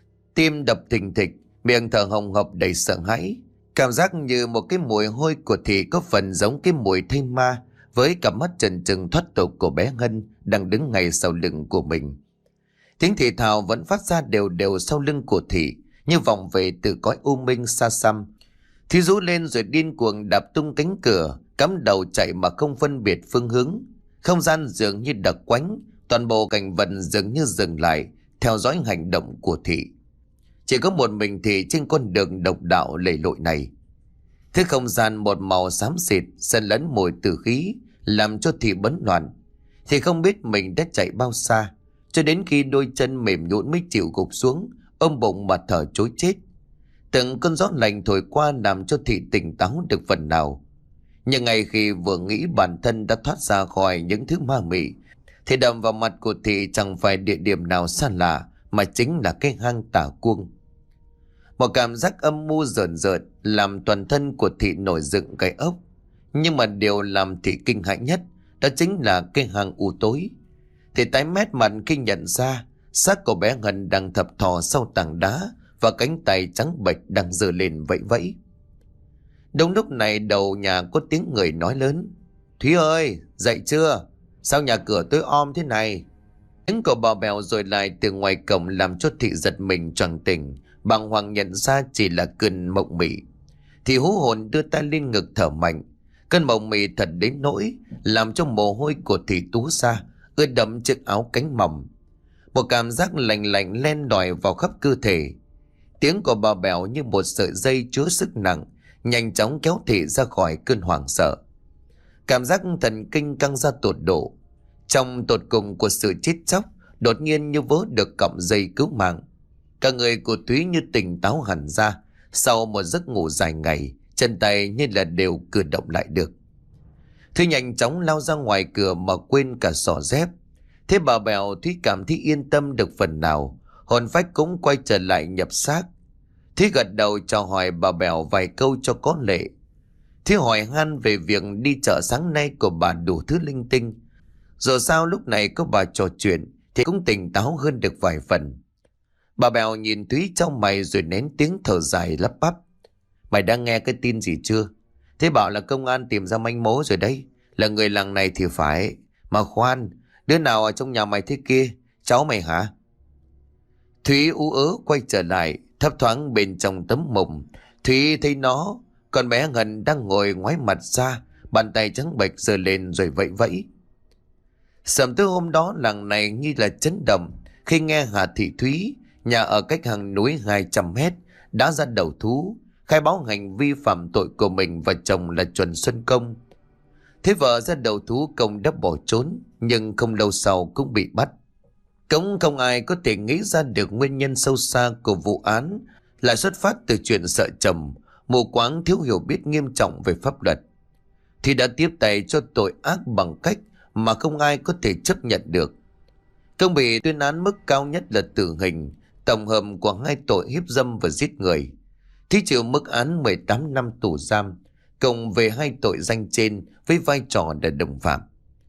tim đập thình thịch, miệng thở hồng hộc đầy sợ hãi. Cảm giác như một cái mùi hôi của thị có phần giống cái mùi thây ma, với cặp mắt trần trừng thoát tục của bé Hân đang đứng ngay sau lưng của mình. Tiếng thì thào vẫn phát ra đều đều sau lưng của thị, như vọng về từ cõi u minh xa xăm. Thì rú lên rồi điên cuồng đạp tung cánh cửa, cắm đầu chạy mà không phân biệt phương hướng. Không gian dường như đặc quánh, toàn bộ cảnh vật dường như dừng lại, theo dõi hành động của thị. Chỉ có một mình thị trên con đường độc đạo lầy lội này. Thế không gian một màu xám xịt, xen lẫn mùi tử khí, làm cho thị bấn loạn. Thì không biết mình đã chạy bao xa, cho đến khi đôi chân mềm nhũn mới chịu gục xuống, ôm bụng mà thở trối chết. Từng cơn gió lạnh thổi qua làm cho thị tỉnh táo được phần nào. Nhưng ngay khi vừa nghĩ bản thân đã thoát ra khỏi những thứ ma mị, thì đập vào mặt của thị chẳng phải địa điểm nào xa lạ, mà chính là cái hang Tà Cuông. Một cảm giác âm mưu rợn rợn làm toàn thân của Thị nổi dựng gai ốc. Nhưng mà điều làm Thị kinh hãi nhất đó chính là cái hang u tối. Thị tái mét mặt khi nhận ra xác của bé Ngân đang thập thò sau tảng đá và cánh tay trắng bệch đang giơ lên vẫy vẫy. Đúng lúc này đầu nhà có tiếng người nói lớn: "Thúy ơi, dậy chưa? Sao nhà cửa tối om thế này?" Tiếng của bà Bèo rồi lại từ ngoài cổng làm cho Thị giật mình choàng tỉnh, bàng hoàng nhận ra chỉ là cơn mộng mị. Thị hú hồn đưa tay lên ngực thở mạnh. Cơn mộng mị thật đến nỗi làm cho mồ hôi của Thị túa ra, ướt đẫm chiếc áo cánh mỏng. Một cảm giác lạnh lạnh len lỏi vào khắp cơ thể. Tiếng của bà Bèo như một sợi dây chứa sức nặng, nhanh chóng kéo Thị ra khỏi cơn hoảng sợ. Cảm giác thần kinh căng ra tột độ. Trong tột cùng của sự chết chóc, đột nhiên như vớ được cọng dây cứu mạng. Cả người của Thúy như tỉnh táo hẳn ra. Sau một giấc ngủ dài ngày, chân tay như là đều cử động lại được. Thúy nhanh chóng lao ra ngoài cửa mà quên cả xỏ dép. Thế bà Bèo Thúy cảm thấy yên tâm được phần nào, hồn phách cũng quay trở lại nhập xác. Thúy gật đầu chào hỏi bà Bèo vài câu cho có lệ. Thúy hỏi han về việc đi chợ sáng nay của bà đủ thứ linh tinh. Rồi sao lúc này có bà trò chuyện thì cũng tỉnh táo hơn được vài phần. Bà Bèo nhìn Thúy trong mày rồi nén tiếng thở dài lắp bắp: "Mày đã nghe cái tin gì chưa? Thế bảo là công an tìm ra manh mối rồi đấy. Là người làng này thì phải. Mà khoan, đứa nào ở trong nhà mày thế kia? Cháu mày hả?" Thúy ú ớ quay trở lại. Thấp thoáng bên trong tấm mùng, Thúy thấy nó, con bé Ngân đang ngồi ngoái mặt ra, bàn tay trắng bệch giơ lên rồi vẫy vẫy. Sớm tối hôm đó làng này như là chấn động khi nghe Hà Thị Thúy, nhà ở cách hàng núi 200 mét, đã ra đầu thú, khai báo hành vi phạm tội của mình và chồng là Chuẩn Xuân Công. Thế vợ ra đầu thú, Công đã bỏ trốn, nhưng không lâu sau cũng bị bắt. Cũng không ai có thể nghĩ ra được nguyên nhân sâu xa của vụ án lại xuất phát từ chuyện sợ chồng, mù quáng thiếu hiểu biết nghiêm trọng về pháp luật. Thì đã tiếp tay cho tội ác bằng cách mà không ai có thể chấp nhận được. Công bị tuyên án mức cao nhất là tử hình, tổng hợp của hai tội hiếp dâm và giết người. Thí chịu mức án 18 năm tù giam, cộng về hai tội danh trên với vai trò là đồng phạm.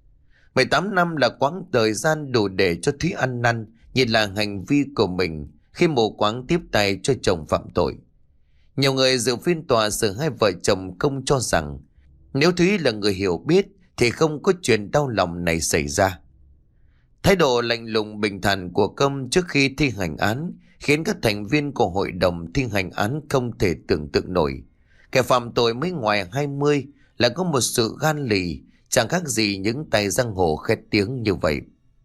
18 năm là quãng thời gian đủ để cho Thúy ăn năn nhìn là hành vi của mình khi mù quáng tiếp tay cho chồng phạm tội. Nhiều người dự phiên tòa xử hai vợ chồng Công cho rằng nếu Thúy là người hiểu biết thì không có chuyện đau lòng này xảy ra. Thái độ lạnh lùng bình thản của Công trước khi thi hành án khiến các thành viên của hội đồng thi hành án không thể tưởng tượng nổi. Kẻ phạm tội mới ngoài 20 là có một sự gan lì, chẳng khác gì những tay giang hồ khét tiếng như vậy.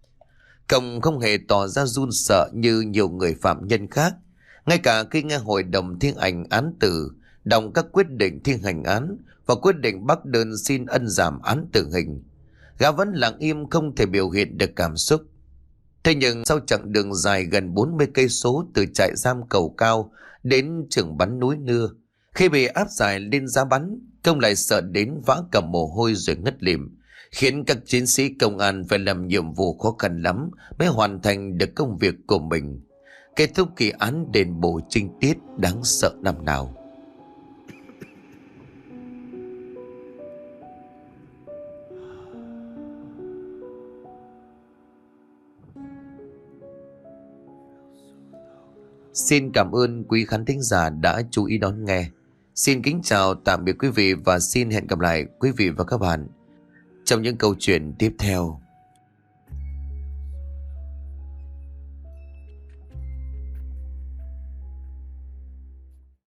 Công không hề tỏ ra run sợ như nhiều người phạm nhân khác. Ngay cả khi nghe hội đồng thi hành án tử đọc các quyết định thi hành án và quyết định bác đơn xin ân giảm án tử hình, gã vẫn lặng im không thể biểu hiện được cảm xúc. Thế nhưng sau chặng đường dài gần 40 cây số từ trại giam Cầu Cao đến trường bắn núi Nưa, khi bị áp giải lên giá bắn, Công lại sợ đến vã cả mồ hôi rồi ngất lịm, khiến các chiến sĩ công an phải làm nhiệm vụ khó khăn lắm mới hoàn thành được công việc của mình, kết thúc kỳ án đền bù trinh tiết đáng sợ năm nào. Xin cảm ơn quý khán thính giả đã chú ý đón nghe. Xin kính chào tạm biệt quý vị và xin hẹn gặp lại quý vị và các bạn trong những câu chuyện tiếp theo.